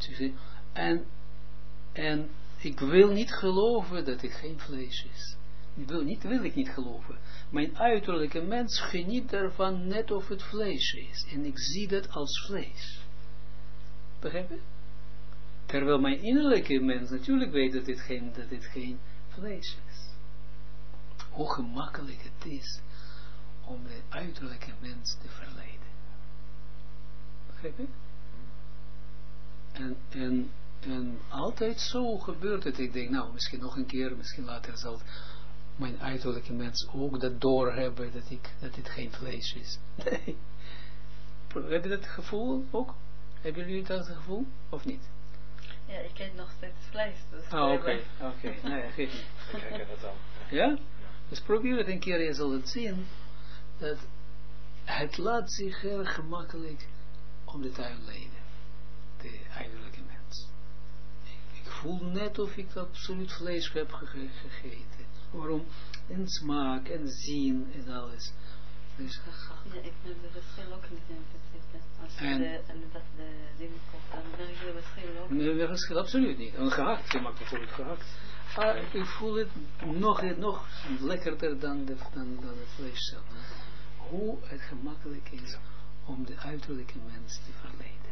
En ik wil niet geloven dat het geen vlees is. Wil ik niet geloven. Mijn uiterlijke mens geniet ervan net of het vlees is. En ik zie dat als vlees. Begrijp je? Terwijl mijn innerlijke mens natuurlijk weet dat dit geen vlees is. Hoe gemakkelijk het is om de uiterlijke mens te verleiden. Begrijp je? En altijd zo gebeurt het. Ik denk, nou, misschien nog een keer, misschien later zal mijn uiterlijke mens ook dat doorhebben dat dit geen vlees is. Nee. Heb je dat gevoel ook? Hebben jullie dat gevoel? Of niet? Ja, ik eet nog steeds vlees. Dus Oké. Nee, geef niet. Ik herken het dan. Ja? Dus probeer het een keer, je zal het zien, dat het laat zich heel gemakkelijk om de tuin leiden. De uiterlijke mens. Ik voel net of ik absoluut vlees heb gegeten. Waarom? En smaak, en zien, en alles. Dus, ja, ik merk de verschil ook niet in principe. Als dat de dingen koopt, dan merk je de verschil ook niet. Nee, de verschil absoluut niet. En gehakt, je maakt bijvoorbeeld gehakt. Maar ik voel het nog lekkerder dan het vlees zelf. Hoe het gemakkelijk is om de uiterlijke mens te verleiden.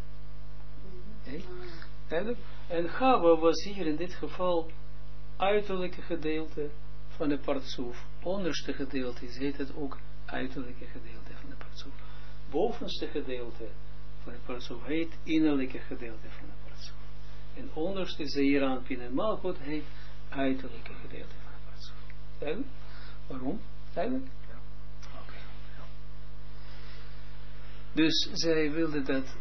Okay? En Chava was hier in dit geval uiterlijke gedeelte van de partsoef. Onderste gedeelte heet het ook uiterlijke gedeelte van de partsoef. Bovenste gedeelte van de partsoef heet innerlijke gedeelte van de partsoef. En onderste Zeeranpin en Malchut heet uiterlijke gedeelte van de partsoef. Duidelijk? Waarom? Duidelijk? Ja. Oké. Ja. Dus zij wilde dat,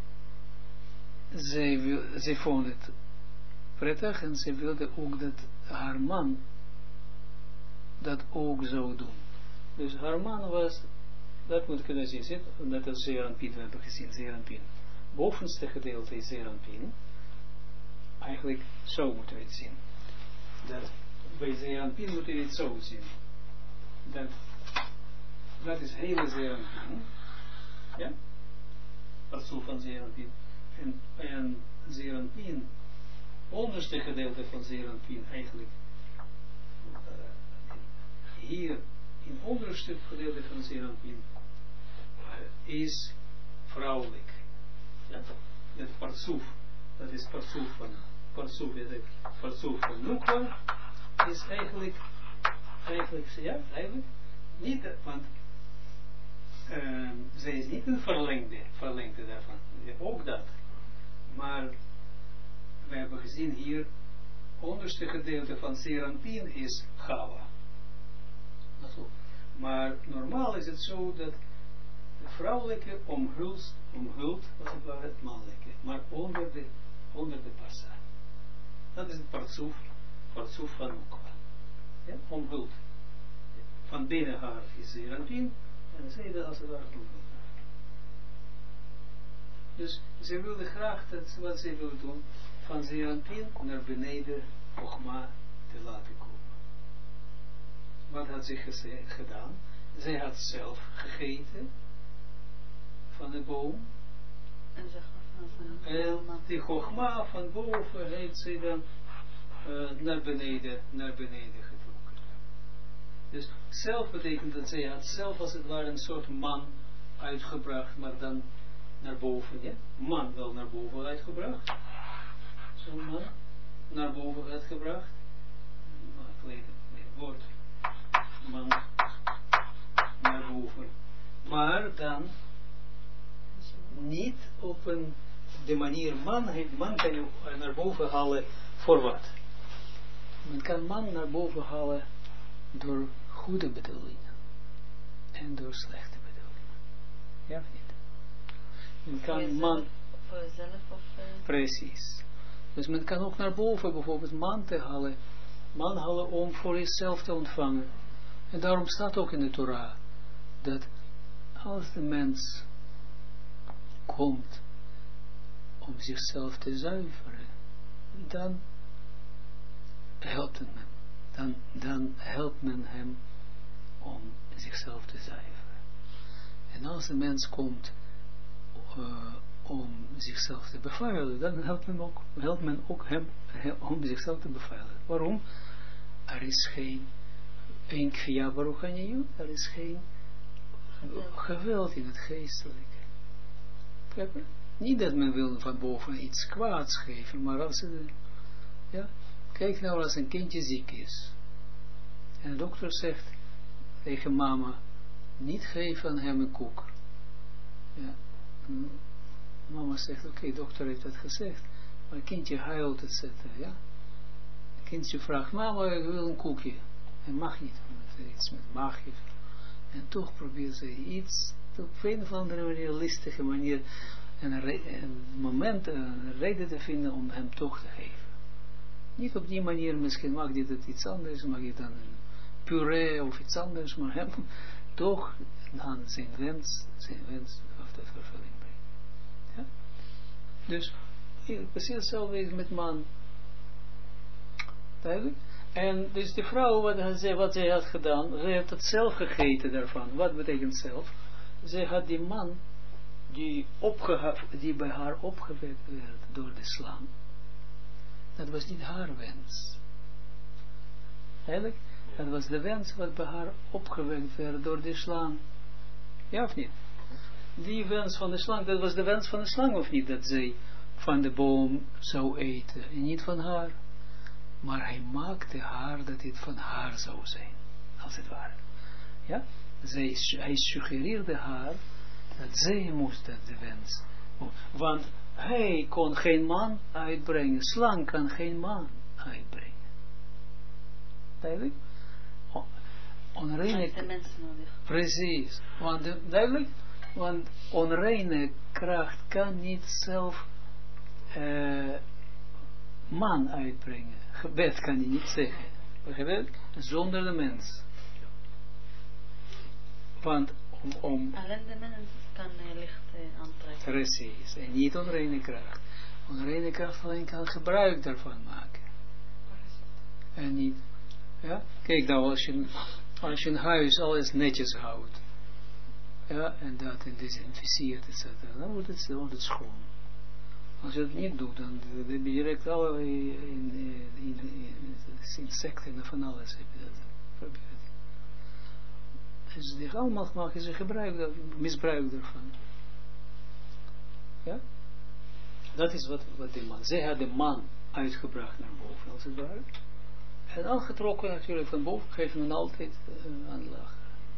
zij vond het prettig en zij wilde ook dat haar man dat ook zou doen. Dus haar man was, dat moet je kunnen zien, net als Zeeranpin, we hebben gezien, Zeeranpin. Bovenste gedeelte is Zeeranpin. Eigenlijk zo moeten we het zien. Dat bij Zeeranpin moeten we het zo zien. Dat is hele Zeeranpin. Ja? Partsoef van Zeeranpin. En Zeeranpin, onderste gedeelte van Zeeranpin eigenlijk, hier in onderste gedeelte van Zeeranpin is vrouwelijk. Ja? Het partsoef, dat is partsoef van Nukwa, is eigenlijk niet, want zij is niet een verlengde daarvan, ook dat. Maar we hebben gezien hier, onderste gedeelte van Zeeranpin is Chava. Maar normaal is het zo dat de vrouwelijke omhult als het ware het mannelijke, maar onder de passa. Dat is het partsoef van Nukwa. Ja, omhult. Van binnen haar is Zeeranpin en zij dat als het ware omhult. Dus ze wilde graag dat wat zij wilde doen, van Zeeranpin naar beneden Chochma te laten komen. Wat had ze gedaan? Zij had zelf gegeten van de boom. En die Chochma van boven heeft ze dan naar beneden getrokken. Dus zelf betekent dat zij had zelf als het ware een soort man uitgebracht, maar dan naar boven, ja? Man wel naar boven uitgebracht. Zo'n man naar boven uitgebracht. Kleed woord. Man naar boven. Maar dan niet op de manier man kan je naar boven halen voor wat? Men kan man naar boven halen door goede bedoelingen en door slechte bedoelingen. Ja of niet? Men kan man voor jezelf of precies. Dus men kan ook naar boven bijvoorbeeld man halen om voor jezelf te ontvangen. En daarom staat ook in de Torah dat als de mens komt om zichzelf te zuiveren, dan helpt men. Dan helpt men hem om zichzelf te zuiveren. En als de mens komt om zichzelf te bevuilen, dan helpt men ook hem om zichzelf te bevuilen. Waarom? Er is geen een kviya baruchaniyu, er is geen geweld in het geestelijke. Niet dat men wil van boven iets kwaads geven, maar als het, ja, kijk nou als een kindje ziek is. En de dokter zegt tegen mama, niet geven aan hem een koek. Ja. Mama zegt, oké, dokter heeft dat gezegd, maar kindje huilt, et cetera, ja. Kindje vraagt, mama, ik wil een koekje. En mag niet, met iets met maagje. En toch probeert ze iets, op een of andere manier, listige manier, een moment, een reden te vinden om hem toch te geven. Niet op die manier, misschien mag dit het iets anders, mag je dan een puree of iets anders, maar hem toch aan zijn wens of de vervulling brengen. Ja? Dus, precies hetzelfde is met man. Duidelijk? En dus de vrouw, wat zij had gedaan, zij heeft het zelf gegeten daarvan. Wat betekent zelf? Zij had die man, die bij haar opgewekt werd door de slang, dat was niet haar wens. Eigenlijk, dat was de wens wat bij haar opgewekt werd door de slang. Ja of niet? Die wens van de slang, dat was de wens van de slang of niet? Dat zij van de boom zou eten. En niet van haar. Maar hij maakte haar dat het van haar zou zijn. Als het ware. Ja? Hij suggereerde haar dat zij moest dat de wens. Want hij kon geen man uitbrengen. Slang kan geen man uitbrengen. Duidelijk? Onreine... Precies. Duidelijk? Want onreine kracht kan niet zelf man uitbrengen. Gebed kan hij niet zeggen. Begrijp je? Zonder de mens. Want alleen de mens kan licht aantrekken. Precies. En niet onreine kracht. Onreine kracht alleen kan gebruik daarvan maken. En niet. Ja? Kijk nou, als je een huis alles netjes houdt. Ja, en dat en desinficeert, etc. Dan wordt het schoon. Als je het niet doet, dan heb je direct allerlei insecten en van alles heb je dat probeert. Dus die allemaal maken ze misbruik daarvan. Ja? Dat is wat de man. Zij had de man uitgebracht naar boven, als het ware. En aangetrokken natuurlijk van boven, geeft men altijd aanlag.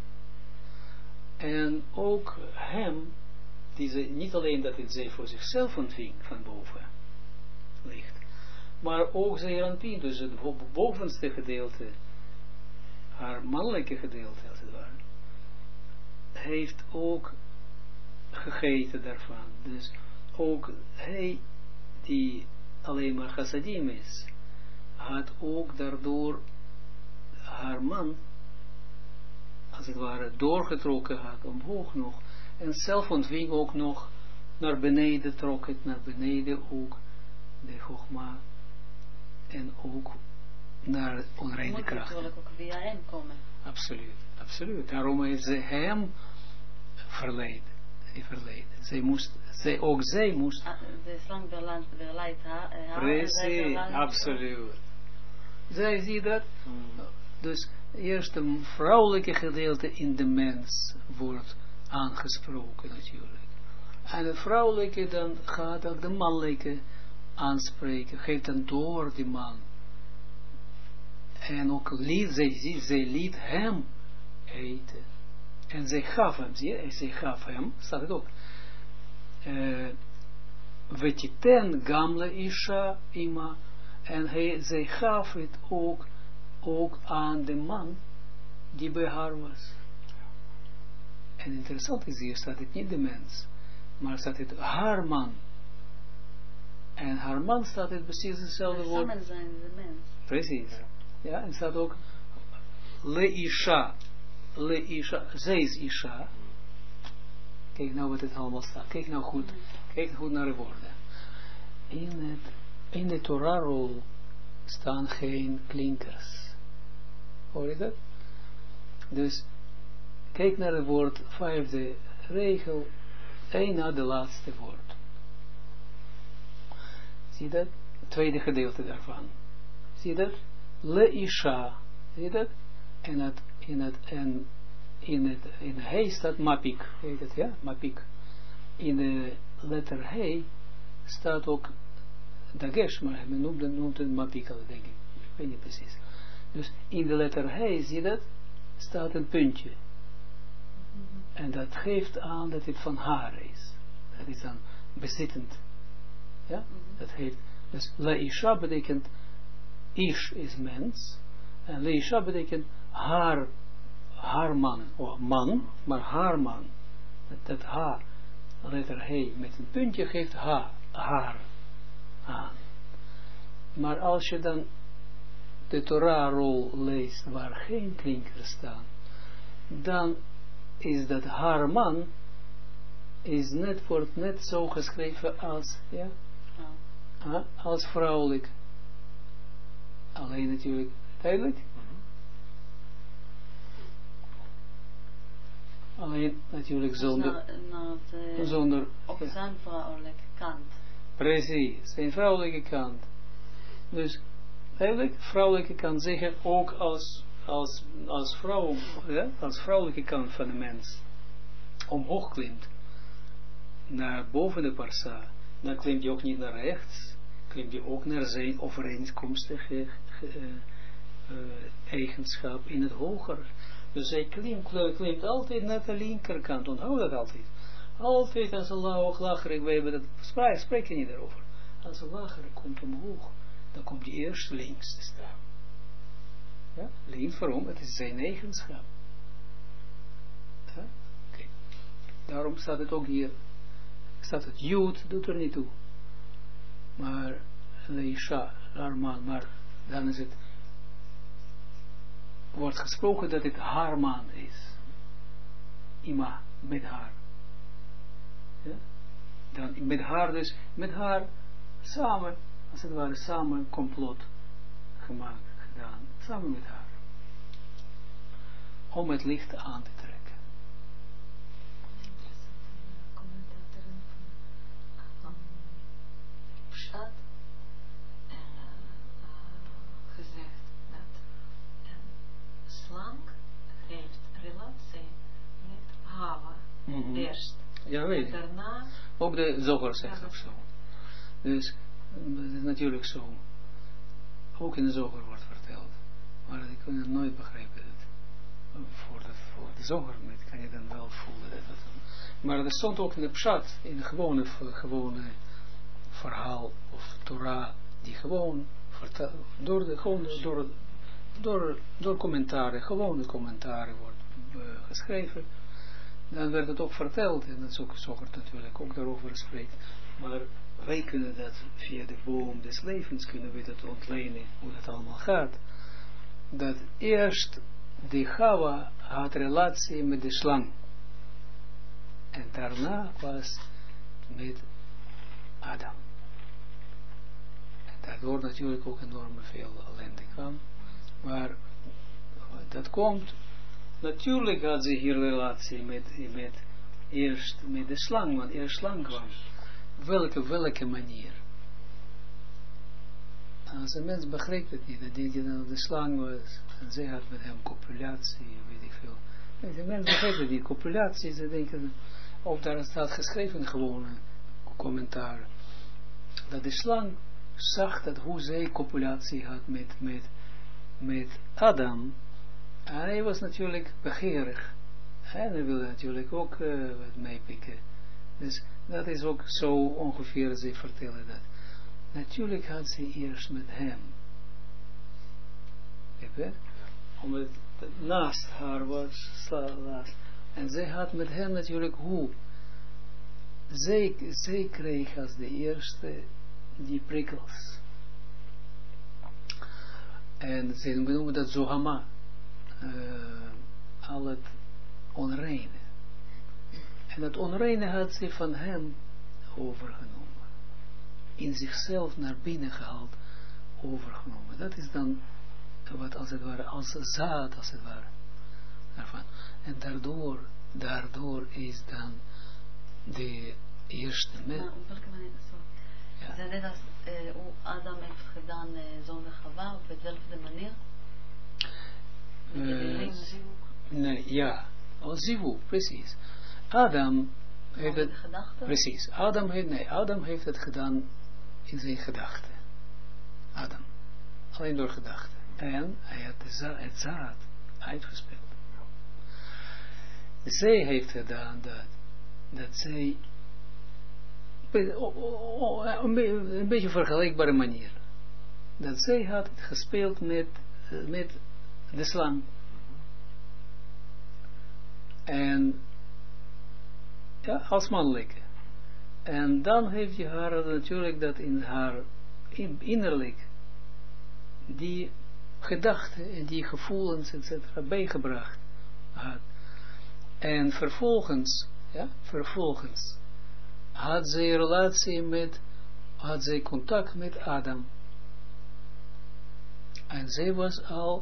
En ook hem, niet alleen dat het zij voor zichzelf ontving van boven ligt, maar ook zij aanpien, dus het bovenste gedeelte, haar mannelijke gedeelte als het ware, heeft ook gegeten daarvan. Dus ook hij, die alleen maar chassadim is, had ook daardoor haar man, als het ware, doorgetrokken had, omhoog nog, en zelf ontving ook nog naar beneden, trok het naar beneden ook, de Chogma, en ook naar onreine krachten. Moet natuurlijk ook via hem komen. Absoluut, absoluut. Daarom heeft ze hem verleid. Zij moest. De slang verleidt haar. Precies, absoluut. Zij ziet dat. Dus eerst een vrouwelijke gedeelte in de mens wordt aangesproken natuurlijk. En het vrouwelijke dan gaat ook de mannelijke aanspreken. Geeft dan door die man. En ook zij liet hem eten. En zij gaf hem, zie je, zij gaf hem, staat het ook. Vetiten gamle isha ima. En zij gaf het ook aan de man die bij haar was. En interessant is hier, staat het niet de mens, maar staat het haar man. En haar man staat het precies hetzelfde woord. Samen zijn de mens. Precies. Ja, en staat ook le isha, zij is isha. Kijk nou wat het allemaal staat. Kijk nou goed. Kijk goed naar de woorden. In de Torah-rol staan geen klinkers. Hoor je dat? Dus kijk naar het woord, 5e regel, 1 na de laatste woord. Zie dat? Het tweede gedeelte daarvan. Zie dat? Le isha. Zie dat? En in hij staat mapik. Heet het, ja? Mapik. In de letter he staat ook dagesh, maar men noemt het mapik al, denk ik. Ik weet niet precies. Dus in de letter he, zie dat? Staat een puntje. En dat geeft aan dat het van haar is. Dat is dan bezittend. Ja, dat heet, dus Leisha betekent, Ish is mens, en Leisha betekent haar man, of man, maar haar man. Dat ha, letter he, met een puntje geeft haar aan. Maar als je dan de Torah-rol leest, waar geen klinkers staan, dan is dat haar man, wordt net zo geschreven als, ja, als vrouwelijk. Alleen natuurlijk, duidelijk? Alleen natuurlijk zonder op zijn vrouwelijke kant. Precies, zijn vrouwelijke kant. Dus eigenlijk, vrouwelijke kant zeggen ook als vrouw, ja, als vrouwelijke kant van de mens omhoog klimt, naar boven de parsa, dan klimt je ook niet naar rechts, klimt je ook naar zijn overeenkomstige eigenschap in het hogere. Dus hij klimt altijd naar de linkerkant, onthoud dat altijd. Altijd als een lager, we hebben dat, spreken niet daarover. Als een lager komt omhoog, dan komt die eerst links te staan. Ja? Links, waarom? Het is zijn eigenschap. Ja? Okay. Daarom staat het ook hier, staat het Jood, doet er niet toe. Maar Leisha, Arman, maar dan is het, wordt gesproken dat het haar man is. Ima, met haar. Ja? Dan met haar dus, met haar samen, als het ware samen een complot gedaan, samen met haar. Om het licht aan te trekken. Pshat gezegd dat een slang heeft relatie met Hava eerst. Ja, weet ik. Daarna ook de Zoger zegt ook zo. Dus het is natuurlijk zo. Ook in de Zoger wordt verteld. Maar ik kan het nooit begrijpen. Voor de Zoger kan je dan wel voelen. Maar er stond ook in de Pshat, in de gewone verhaal of Torah, die gewoon verteld, door commentaren, gewone commentaren wordt geschreven. Dan werd het ook verteld, en dat is ook Zoger natuurlijk ook daarover spreekt. Maar wij kunnen dat via de boom des levens, kunnen we dat ontlenen, hoe dat allemaal gaat. Dat eerst de Chava had relatie met de slang. En daarna was met Adam. En daardoor natuurlijk ook enorm veel ellende kwam. Maar dat komt, natuurlijk had ze hier relatie met eerst met de slang, want eerst slang kwam. Welke manier? Als een mens begrijpt het niet, dan denk je dat de slang was, en zij had met hem copulatie, weet ik veel. De mens begrijpt het niet, copulatie, ze denken, ook daar staat geschreven gewoon een commentaar, dat de slang zag dat hoe zij copulatie had met Adam, en hij was natuurlijk begeerig, en hij wilde natuurlijk ook wat meepikken. Dus dat is ook zo ongeveer, ze vertellen dat. Natuurlijk had ze eerst met hem. Omdat het naast haar was. En zij had met hem natuurlijk hoe. Zij kreeg als de eerste die prikkels. En ze noemen dat Zohama. Al het onreine. En dat onreine had ze van hem overgenomen. In zichzelf naar binnen gehaald, overgenomen. Dat is dan wat als het ware, als zaad als het ware. Daarvan. En daardoor is dan de eerste mens. Maar op welke manier is dat zo? Ja. Is dat net als hoe Adam heeft gedaan zonder Chava, op dezelfde manier? Nee, ja. Als zivuk, precies. Adam heeft het, precies, Adam heeft het gedaan in zijn gedachten. Adam. Alleen door gedachten. En hij had het zaad uitgespeeld. Zij heeft gedaan dat zij een beetje vergelijkbare manier. Dat zij had gespeeld met de slang. En ja, als mannelijke. En dan heeft je haar natuurlijk dat in haar innerlijk die gedachten en die gevoelens etc. bijgebracht had. En vervolgens had zij relatie had zij contact met Adam. En zij was al,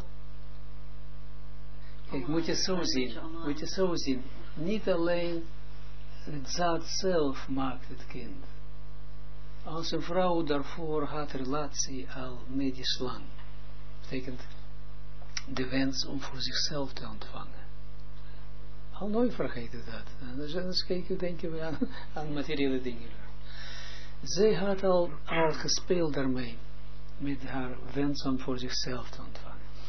kijk, moet je zo zien, niet alleen het zaad zelf maakt het kind. Als een vrouw daarvoor had relatie al met die slang, betekent de wens om voor zichzelf te ontvangen. Al nooit vergeten dat. Dus denken we aan materiële dingen. Zij had al gespeeld daarmee, met haar wens om voor zichzelf te ontvangen.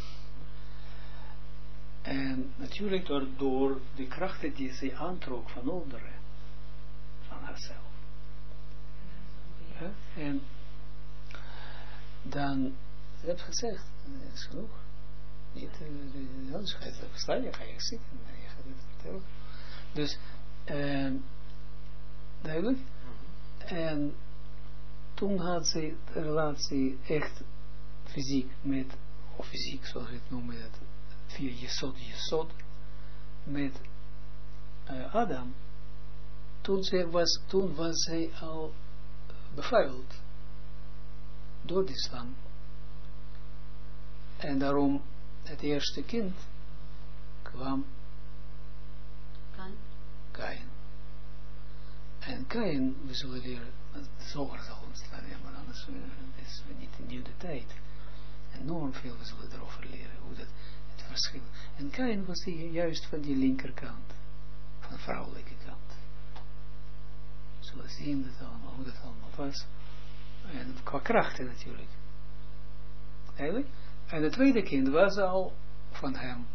En natuurlijk door de krachten die zij aantrok van onderen, van haarzelf. Ja? En dan, ze heeft gezegd, dat is genoeg. Niet, anders ga je het verstaan, ga je zitten en je gaat het vertellen. Dus, duidelijk. En toen had ze de relatie echt fysiek met, of fysiek zoals we het noemen, dat, via Jesod, met Adam. Toen was zij al bevuild door die slang. En daarom het eerste kind kwam Kain. En Kain, we zullen leren, zoger zal ons leren, maar anders is het niet in nieuwe tijd. Enorm veel, we zullen erover leren, hoe dat het verschil. En Kain was juist van die linkerkant, van de vrouwelijke kant. We zullen zien dat allemaal, hoe dat allemaal was. En qua krachten natuurlijk. Eigenlijk. En het tweede kind was al van hem.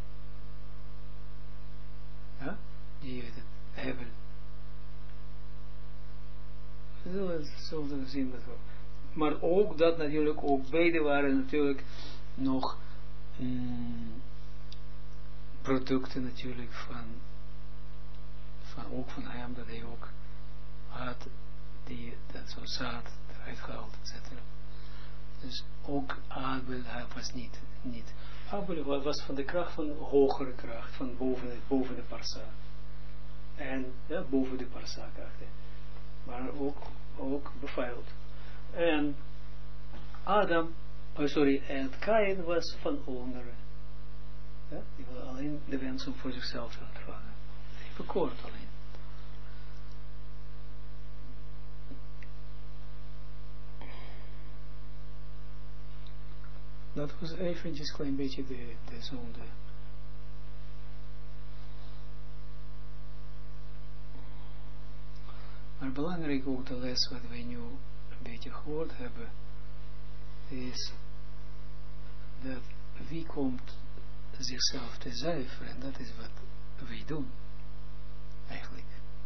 Ja, die het hebben. We zullen zien dat wel. Maar ook dat natuurlijk, ook beide waren natuurlijk nog producten natuurlijk van ook van hem, dat hij ook had, die dat zo zaad eruit gehaald, etc. Dus ook Abel, hij was niet. Abel was van de kracht van hogere kracht, van boven de parsa. En ja, boven de parsa krachten. Maar ook bevuild. En en Kain was van onderen. Ja, die wil alleen de wens om voor zichzelf te ontvangen. Even kort alleen. Dat was eventjes een klein beetje de zonde. Maar belangrijk ook de les wat we nu een beetje gehoord hebben, is dat wie komt zichzelf te zuiveren, en dat is wat wij doen, eigenlijk.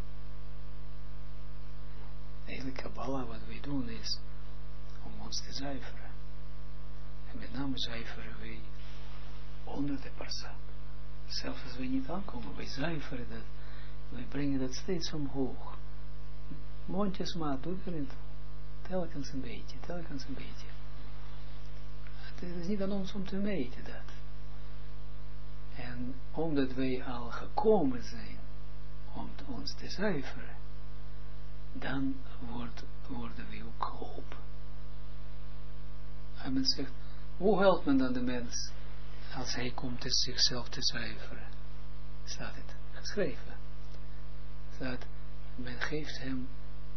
Eigenlijk Kabbalah, wat wij doen is om ons te zuiveren. En met name zuiveren wij onder de parsa. Zelfs als wij niet aankomen, wij zuiveren dat, wij brengen dat steeds omhoog. Mondjesmaat, doe erin toe. Telkens een beetje. Het is niet aan ons om te meten dat. En omdat wij al gekomen zijn om ons te zuiveren, dan worden we ook geholpen. En men zegt, hoe helpt men dan de mens als hij komt zichzelf te zuiveren? Staat het geschreven. Staat, men geeft hem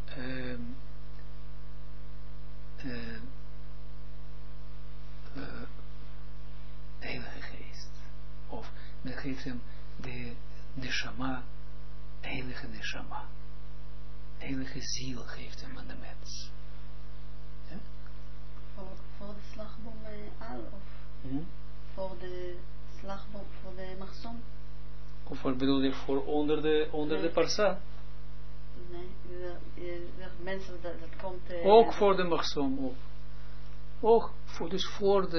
Heilige Geest. Of men geeft hem de neshama, heilige neshama. Heilige ziel geeft hem aan de mens. Ja? Voor de slagboom al? Of voor de slagboom, voor de mahsom? Of wat bedoel je voor onder de parsa? Nee, je zegt mensen dat komt... ook voor de Machsom, ook voor, dus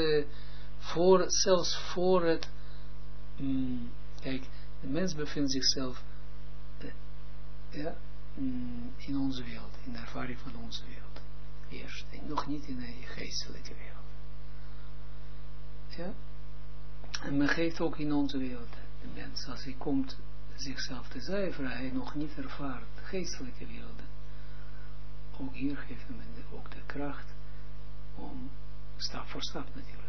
zelfs voor het, kijk, de mens bevindt zichzelf in onze wereld, in de ervaring van onze wereld, eerst, en nog niet in de geestelijke wereld. Ja? En men geeft ook in onze wereld, de mens, als hij komt zichzelf te zuiveren, hij nog niet ervaart geestelijke werelden. Ook hier geeft men ook de kracht om stap voor stap natuurlijk,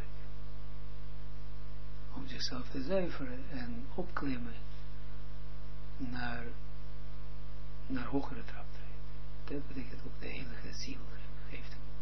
om zichzelf te zuiveren en opklimmen naar hogere traptreden. Dat betekent ook de heilige ziel geeft hem.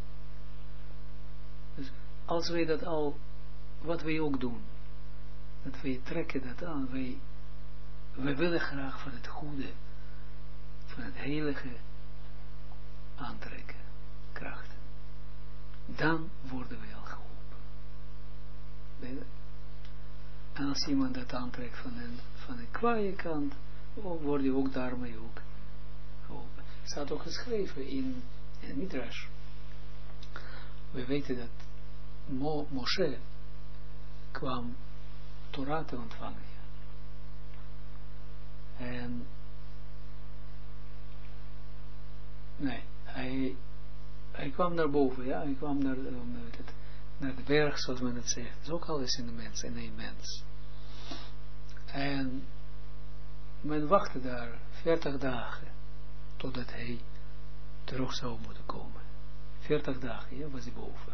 Dus als wij dat al, wat wij ook doen, dat wij trekken dat aan, wij willen graag van het goede, van het heilige aantrekken, krachten. Dan worden wij al geholpen. Weet je? En als iemand dat aantrekt van de kwaaie kant, word je ook daarmee ook geholpen. Het staat ook geschreven in Midrash. We weten dat Moshe kwam Torah te ontvangen. En nee, hij kwam naar boven, ja, hij kwam naar de berg, zoals men het zegt. Dat is ook alles in een mens. En men wachtte daar 40 dagen, totdat hij terug zou moeten komen. 40 dagen, ja, was hij boven.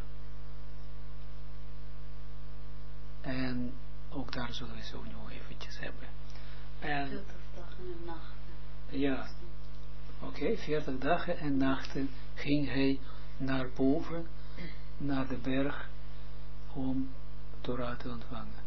En ook daar zullen we zo nog eventjes hebben. En 40 dagen en nachten. Ja, oké, 40 dagen en nachten ging hij naar boven, naar de berg, om Torah te ontvangen.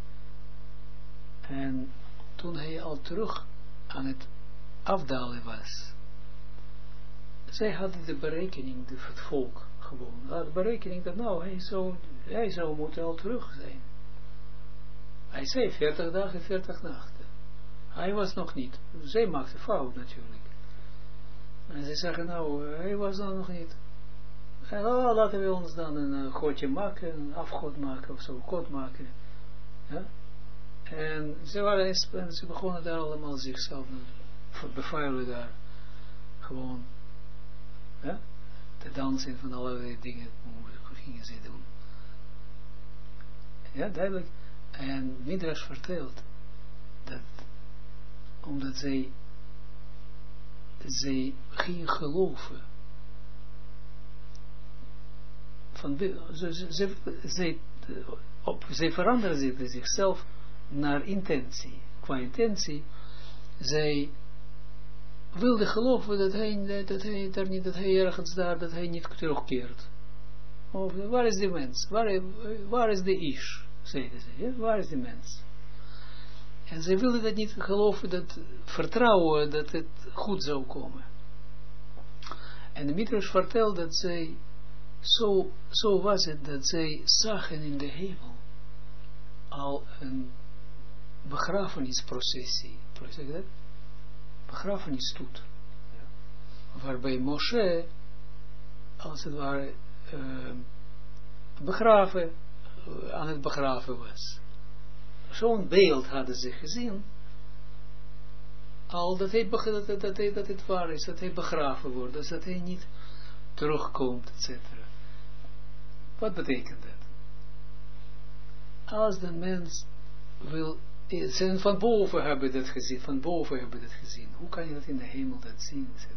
En toen hij al terug aan het afdalen was, zij hadden de berekening, het volk gewoon, de berekening dat nou, hij zou moeten al terug zijn. Hij zei 40 dagen, 40 nachten. Hij was nog niet. Zij maakte fout natuurlijk. En ze zeggen nou, hij was dan nog niet. En laten we ons dan een godje maken, een afgod maken of zo, god maken. Ja? En ze begonnen daar allemaal zichzelf bevuilen daar. Gewoon te dansen van allerlei dingen, hoe gingen ze doen. Ja, duidelijk. En Midrash vertelt dat omdat zij gingen geloven zij veranderen zichzelf naar intentie. Qua intentie, zij wilden geloven dat hij ergens daar, dat hij niet terugkeert. Of, waar is de mens? Waar is de ish? Zeiden ze, ja? Waar is de mens? En zij wilden dat niet geloven, vertrouwen dat het goed zou komen. En de Midrash vertelt dat zij, zo was het, dat zij zagen in de hemel al een begrafenisprocessie, begrafenisstoet, waarbij Moshe, als het ware, aan het begraven was. Zo'n beeld hadden ze gezien, al dat het waar is, dat hij begraven wordt, dus dat hij niet terugkomt, etc. Wat betekent dat? Als de mens wil, van boven hebben dat gezien, hoe kan je dat in de hemel dat zien, etc.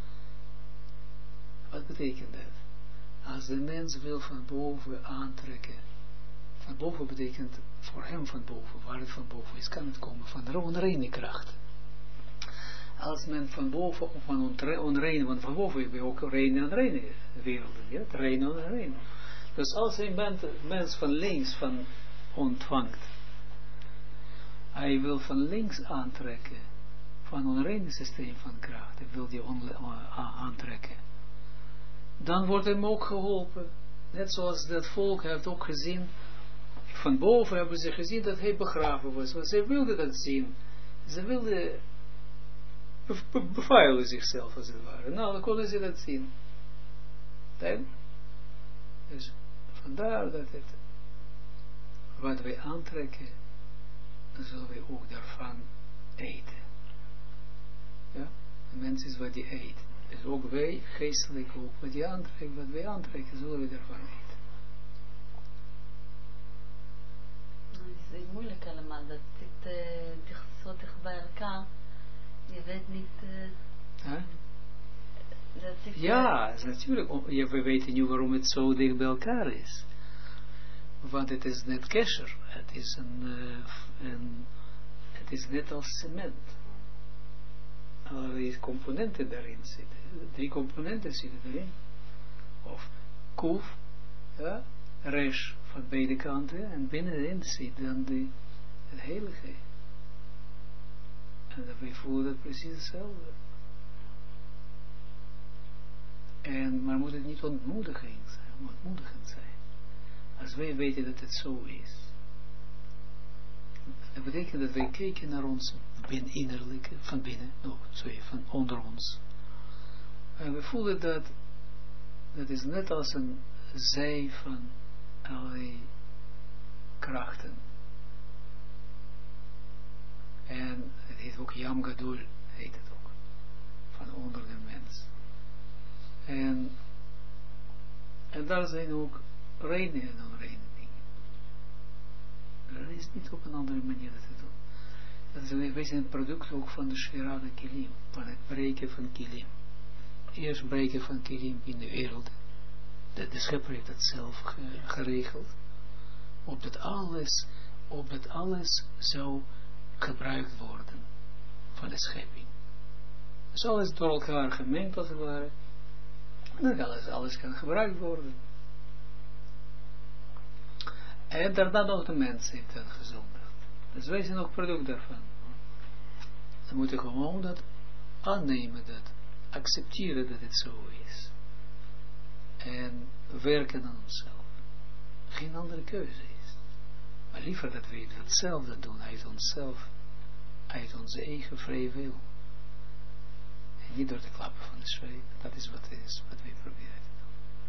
Wat betekent dat? Als de mens wil van boven aantrekken, van boven betekent voor hem van boven, waar het van boven is, kan het komen van de onreine kracht. Als men van boven of van onreine, want van boven heb je ook reine en onreine werelden, ja, reine en onreine. Dus als een mens van links ontvangt, hij wil van links aantrekken, van onreine systeem van kracht, hij wil die aantrekken, dan wordt hem ook geholpen. Net zoals dat volk heeft ook gezien, van boven hebben ze gezien dat hij begraven was. Want zij wilden dat zien. Ze wilden bevuilen zichzelf als het ware. Nou, dan konden ze dat zien. Dus vandaar dat het, wat wij aantrekken, dan zullen wij ook daarvan eten. Ja, de mens is wat die eet. Dus ook wij, geestelijk ook, wat wij aantrekken, zullen we daarvan eten. Het is moeilijk allemaal, dat dit zo dicht bij elkaar, je weet niet... Ja, is natuurlijk. We weten nu waarom het zo dicht bij elkaar is. Want het is net kesher. Het is het is net als cement. Allerlei componenten daarin zitten. 3 componenten zitten erin. Of kuf, ja, resh van beide kanten. En binnenin zit dan het heilige. En dan voelen dat precies hetzelfde. Maar moet het niet ontmoedigend zijn. Als wij weten dat het zo is. Dat betekent dat wij kijken naar ons innerlijke, van binnen, van onder ons. En we voelen dat is net als een zij van allerlei krachten. En het heet ook Yam Gadol, heet het ook. Van onder de mens. En daar zijn ook reine en onreine dingen. Er is niet op een andere manier dat te doen. Dat is een product ook van de Shvira de Kilim, van het breken van Kilim. Eerst breken van Kilim in de wereld. De schepper heeft dat zelf geregeld. Opdat alles zou gebruikt worden van de schepping. Dus alles door elkaar gemengd als het ware. En dan alles kan gebruikt worden. En daarna nog de mens heeft dat gezondigd. Dus wij zijn ook product daarvan. We moeten gewoon dat aannemen, dat accepteren dat het zo is. En werken aan onszelf. Geen andere keuze is. Maar liever dat we hetzelfde doen uit onszelf, uit onze eigen vrije wil. En niet door de klappen van de zweep. Dat is wat we proberen te doen.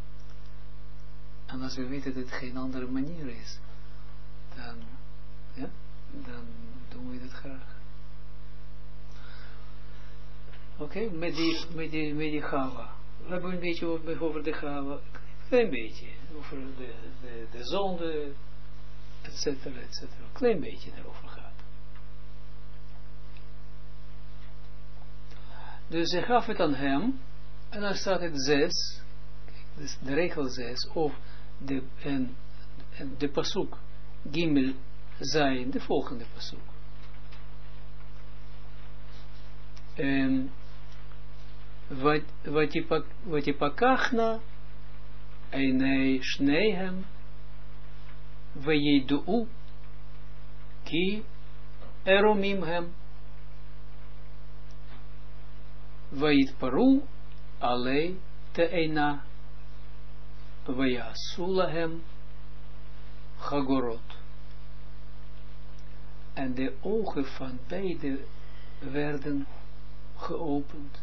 En als we weten dat het geen andere manier is, dan doen we dat graag. Oké, met die Chava. We hebben een beetje over de Chava, een klein beetje, over de zonde, et cetera, een klein beetje daarover gaat. Dus hij gaf het aan hem, en dan staat het 6, dus de regel 6, of de pasuk, Gimel, zijn de volgende pasuk. En wat je pakachna, en hij snehem, Vayedu'u, ki eromim hem, Vayitparu, alei te'ena, Vayasulahem, Chagorot. En de ogen van beide werden geopend.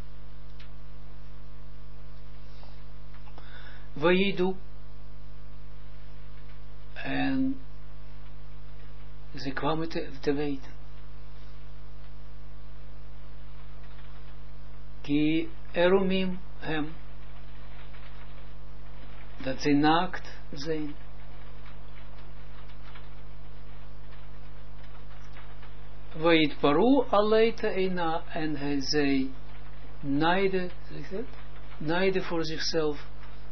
Vayidu. En ze kwamen te weten. Ki erumim hem. Dat ze naakt zijn. Vayit paru aleita ena. En hij zei naaide, zeg dat? Naaide voor zichzelf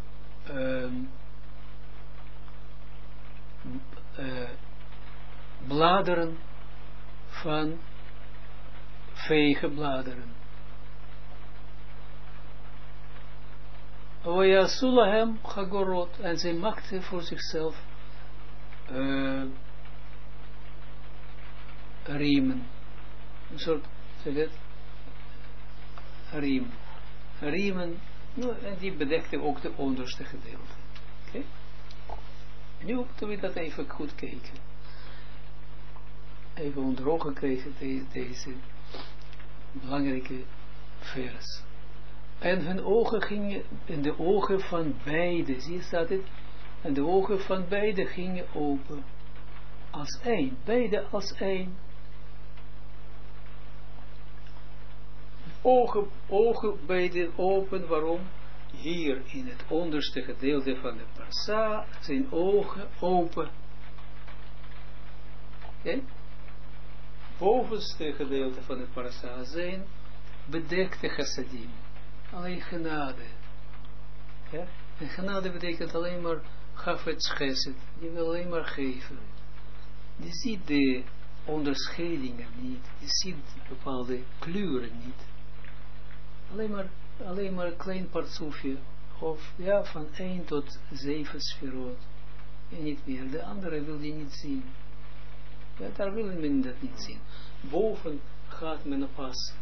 bladeren van veegebladeren. Vayasulahem chagorot. En zij maakte voor zichzelf riemen. Een soort, zeg het? Riem. Riemen. Nou, en die bedekte ook de onderste gedeelte. Oké? Nu moeten we dat even goed kijken. Even onder ogen krijgen belangrijke vers. En hun ogen gingen, in de ogen van beide, zie je staat het? En de ogen van beide gingen open. Als één, beide als één. Ogen beide open, waarom? Hier in het onderste gedeelte van de parsa zijn ogen open. Oké? Bovenste gedeelte van de parsa zijn bedekte chassadim. Alleen genade. Ja? En genade betekent alleen maar gafet chesed. Je wil alleen maar geven. Je ziet de onderscheidingen niet. Je ziet bepaalde kleuren niet. Alleen maar een klein partsoefje. Of ja, van 1 tot 7 sferot. En niet meer. De andere wil je niet zien. Ja, daar wil men dat niet zien. Boven gaat men pas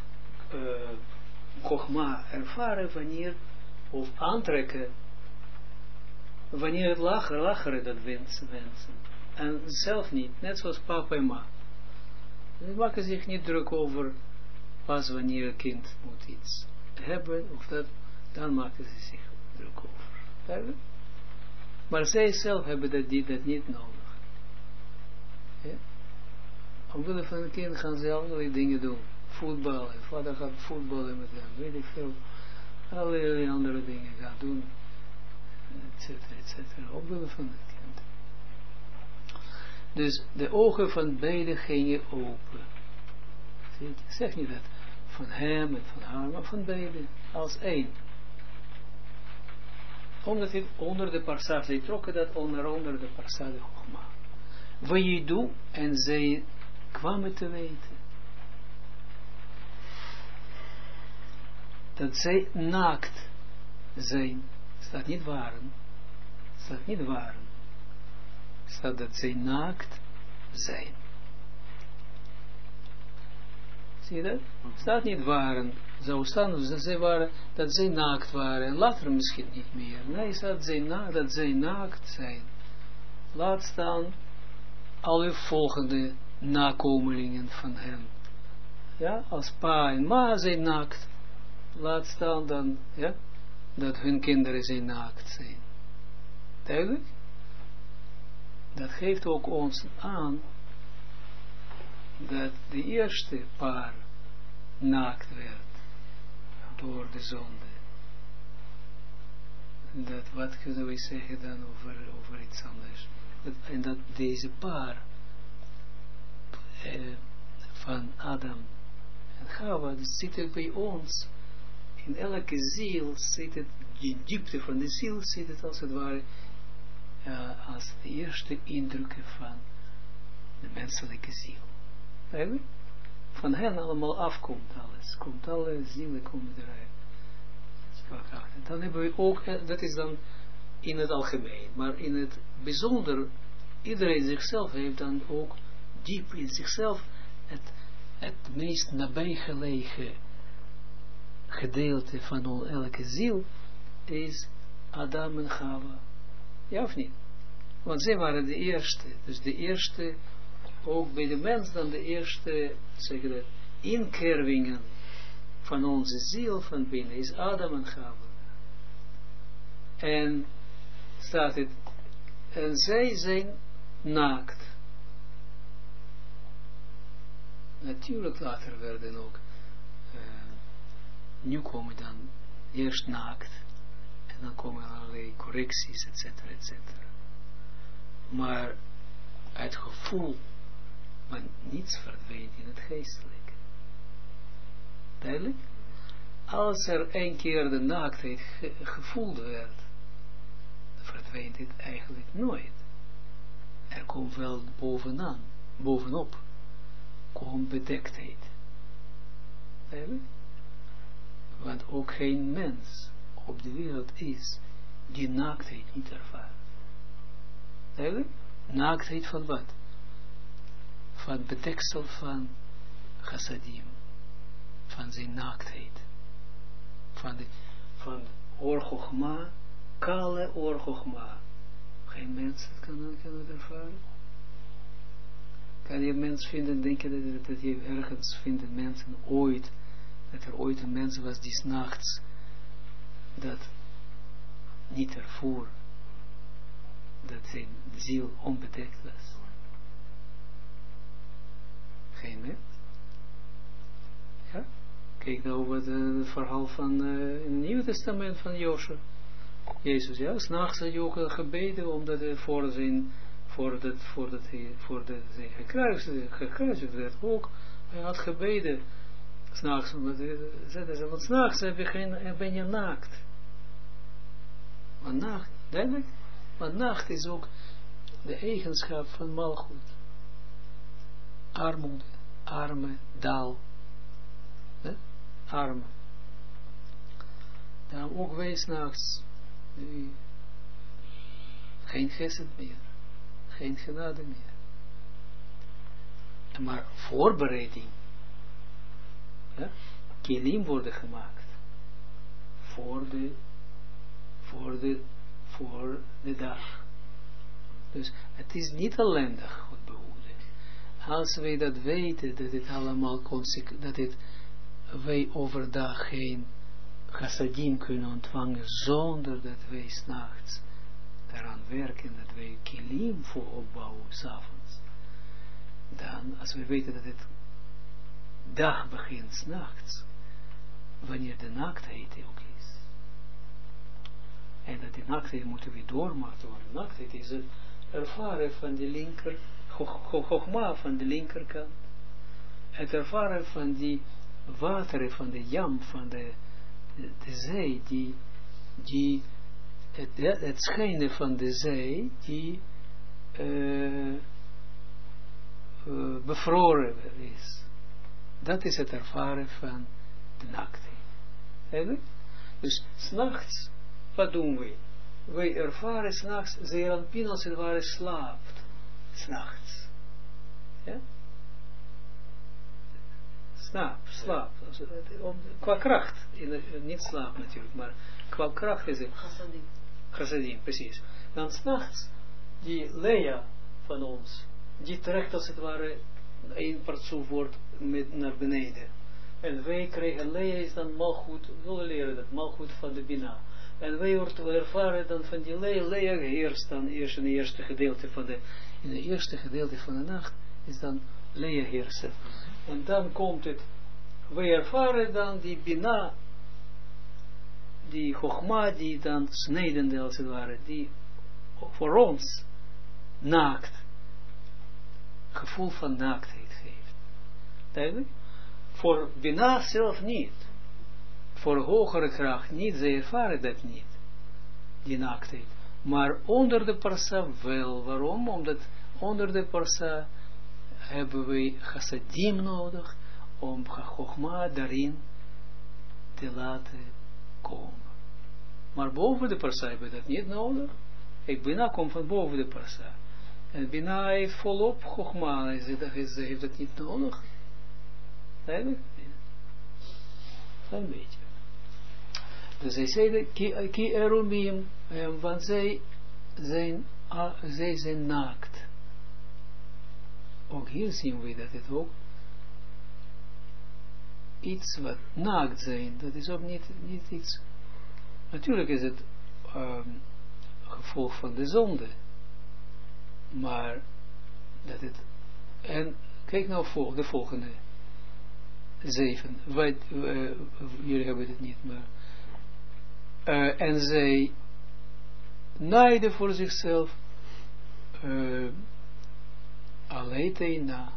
Chogma ervaren wanneer, of aantrekken, wanneer het lagere dat wensen. En zelf niet, net zoals papa en ma. Ze maken zich niet druk over, pas wanneer een kind moet iets hebben, of dat, dan maken ze zich druk over. Duidelijk? Maar zij zelf hebben dat niet nodig. Ja? Omwille van een kind gaan ze allerlei dingen doen. Voetballen, vader gaat voetballen met hem, weet ik veel. Allerlei andere dingen gaan doen. Etcetera, etcetera. Omwille van het kind. Dus de ogen van beide gingen open. Zeg niet dat van hem en van haar, maar van beide. Als één. Omdat het onder de parsa, zij trokken dat onder de parsa de Chogma. Wajidu, en zij kwamen te weten dat zij naakt zijn. Staat niet waren. Staat niet waren. Staat dat zij naakt zijn. Zie je dat? Staat niet waren. Zou staan dat zij waren, dat zij naakt waren. En later misschien niet meer. Nee, staat dat zij naakt zijn. Laat staan alle volgende nakomelingen van hen. Ja, als pa en ma zijn naakt. Laat staan dan, ja, dat hun kinderen zijn naakt zijn. Duidelijk? Dat geeft ook ons aan dat de eerste paar naakt werd door de zonde. Dat, wat kunnen we zeggen dan over iets anders? En dat deze paar van Adam en Chava, dat zit er bij ons. In elke ziel zit het, de diepte van de ziel zit het als het ware, als de eerste indrukken van de menselijke ziel. Eigenlijk? Van hen allemaal afkomt alles. Komt alle zielen komen eruit. Dan hebben we ook, dat is dan in het algemeen, maar in het bijzonder, iedereen zichzelf heeft dan ook diep in zichzelf het meest nabijgelegen gedeelte van elke ziel is Adam en Chava. Ja of niet? Want zij waren de eerste. Dus de eerste, ook bij de mens dan de eerste, zeg dat, inkervingen van onze ziel van binnen is Adam en Chava. En staat het, en zij zijn naakt. Natuurlijk later werden ook, nu komen dan eerst naakt, en dan komen allerlei correcties, etcetera, etcetera. Maar het gevoel, want niets verdwijnt in het geestelijke. Duidelijk? Als er een keer de naaktheid gevoeld werd, dan verdwijnt het eigenlijk nooit. Er komt wel bovenop, komt bedektheid. Duidelijk? Want ook geen mens op de wereld is die naaktheid niet ervaart. Duidelijk? Naaktheid van wat? Van bedeksel van chassadim. Van zijn naaktheid. Van oor-chogma, kale oor-chogma. Geen mens kan het ervaren. Kan je mens vinden, denk je dat je ergens vindt mensen ooit dat er ooit een mens was die 's nachts dat niet ervoor dat zijn ziel onbedekt was. Geen mens. Ja? Kijk nou wat het verhaal van in het Nieuwe Testament van Joshua. Jezus, ja, 's nachts had hij ook gebeden omdat hij voordat hij gekruisigd werd ook, hij had gebeden. 's Nachts, want 's nachts ben je naakt. Want nacht, duidelijk? Want nacht is ook de eigenschap van malgoed. Armoede, arme, daal. Arme. Daarom ook wij 's nachts geen gesed meer. Geen genade meer. Maar voorbereiding. Ja? Kilim worden gemaakt. Voor de dag. Dus het is niet ellendig, goed behoeden. Als wij dat weten, dat het allemaal wij overdag geen chassadim kunnen ontvangen, zonder dat wij 's nachts daaraan werken, dat wij kilim voor opbouwen, 's avonds. Dan, als we weten dat het dag begint 's nachts, wanneer de naaktheid ook is. En dat die naaktheid moeten we doormaken, want de naaktheid is het ervaren van de linker, chogma van de linkerkant, het ervaren van die wateren, van de jam, van de zee, het schijnen van de zee, die bevroren is. Dat is het ervaren van de naaktheid. Dus 's nachts, wat doen we? Wij ervaren 's nachts, Zeranpin als het ware slaapt. 's nachts. Ja? Slaap. Qua kracht. Niet slaap natuurlijk, maar qua kracht is het. Chassadim, precies. Dan 's nachts, die Lea van ons, die trekt als het ware een partsoef wordt naar beneden. En wij krijgen, Lea is dan malgoed, we willen leren dat, malgoed van de Bina. En wij ervaren dan van die Lea heerst dan eerst in het eerste gedeelte van de nacht, is dan Lea heersen. En dan komt het, wij ervaren dan die Bina, die Chogma, die dan snijdende als het ware, die voor ons naakt, gevoel van naaktheid geeft. Duidelijk? Voor Bina zelf niet. Voor hogere kracht niet, ze ervaren dat niet, die naaktheid. Maar onder de parsa wel. Waarom? Omdat onder de parsa hebben we chassadim nodig om chogma daarin te laten komen. Maar boven de parsa hebben we dat niet nodig. Bina komt van boven de parsa. En Bina heeft volop chogma, ze heeft dat niet nodig. Eigenlijk? Een beetje. Dus hij zei, ki erumim, want zij zijn naakt. Ook hier zien we dat het ook iets wat naakt zijn, dat is ook niet iets. Natuurlijk is het gevolg van de zonde, maar dat het, en kijk nou de volgende 7, jullie hebben het niet, maar en zij naaiden voor zichzelf aleiteina,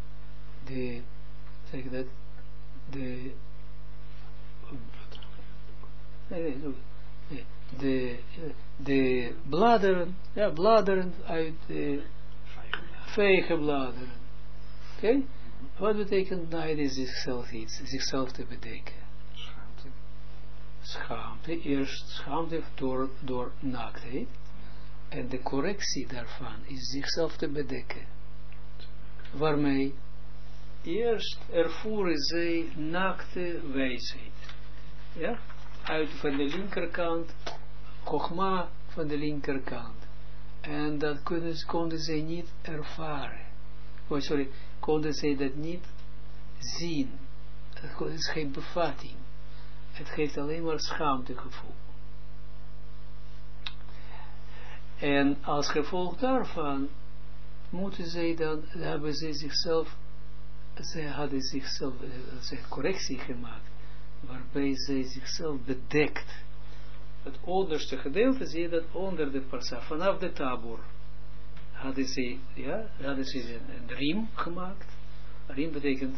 de bladeren uit de vijgenbladeren. Oké? Wat betekent naaiden zichzelf te bedekken? Schaamte. Eerst schaamte door naaktheid. En de correctie daarvan is zichzelf te bedekken. Waarmee eerst ervoeren zij naakte wijsheid. Ja? Uit van de linkerkant, Chogma van de linkerkant. En dat konden zij niet ervaren. Konden zij dat niet zien. het is geen bevatting. Het geeft alleen maar schaamtegevoel. En als gevolg daarvan moeten zij dan, hebben zij zichzelf, zij hadden zichzelf correctie gemaakt, waarbij zij zichzelf bedekt. Het onderste gedeelte, zie je dat onder de parsa, vanaf de tabor, hadden ze een riem gemaakt. Riem betekent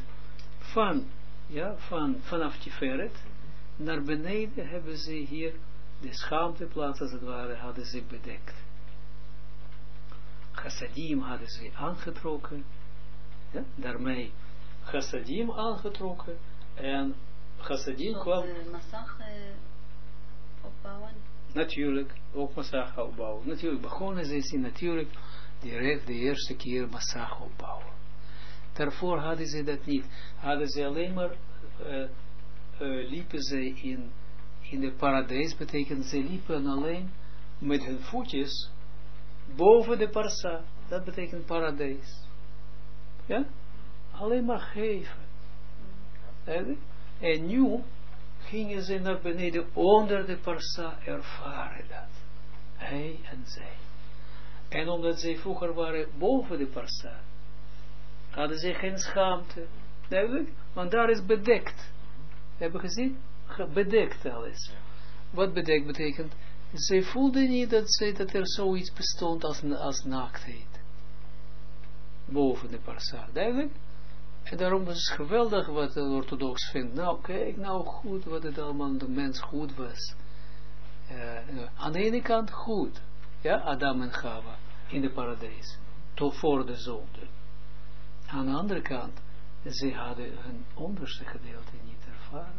vanaf Tiferet naar beneden hebben ze hier de schaamteplaats als het ware hadden ze bedekt. Chassadim hadden ze aangetrokken, ja, daarmee chassadim aangetrokken en chassadim kwam. Massag opbouwen? Natuurlijk, ook massag opbouwen. Natuurlijk begonnen ze zien natuurlijk direct de eerste keer massag opbouwen. Daarvoor hadden ze dat niet. Hadden ze alleen maar, liepen ze in de paradijs, betekent ze liepen alleen met hun voetjes boven de parsa. Dat betekent paradijs. Ja? Alleen maar geven. En nu gingen ze naar beneden onder de parsa, ervaren dat. Hij en zij. En omdat zij vroeger waren boven de parsa, hadden ze geen schaamte. Duidelijk? Want daar is bedekt. Hebben we gezien? Bedekt alles. Wat bedekt betekent? Zij voelden niet dat er zoiets bestond als naaktheid. Boven de parsa. Duidelijk? En daarom was het geweldig wat de orthodox vindt. Nou, kijk nou goed wat het allemaal de mens goed was. Aan de ene kant goed. Ja, Adam en Chava in de paradijs. Tot voor de zonde. Aan de andere kant, ze hadden hun onderste gedeelte niet ervaren.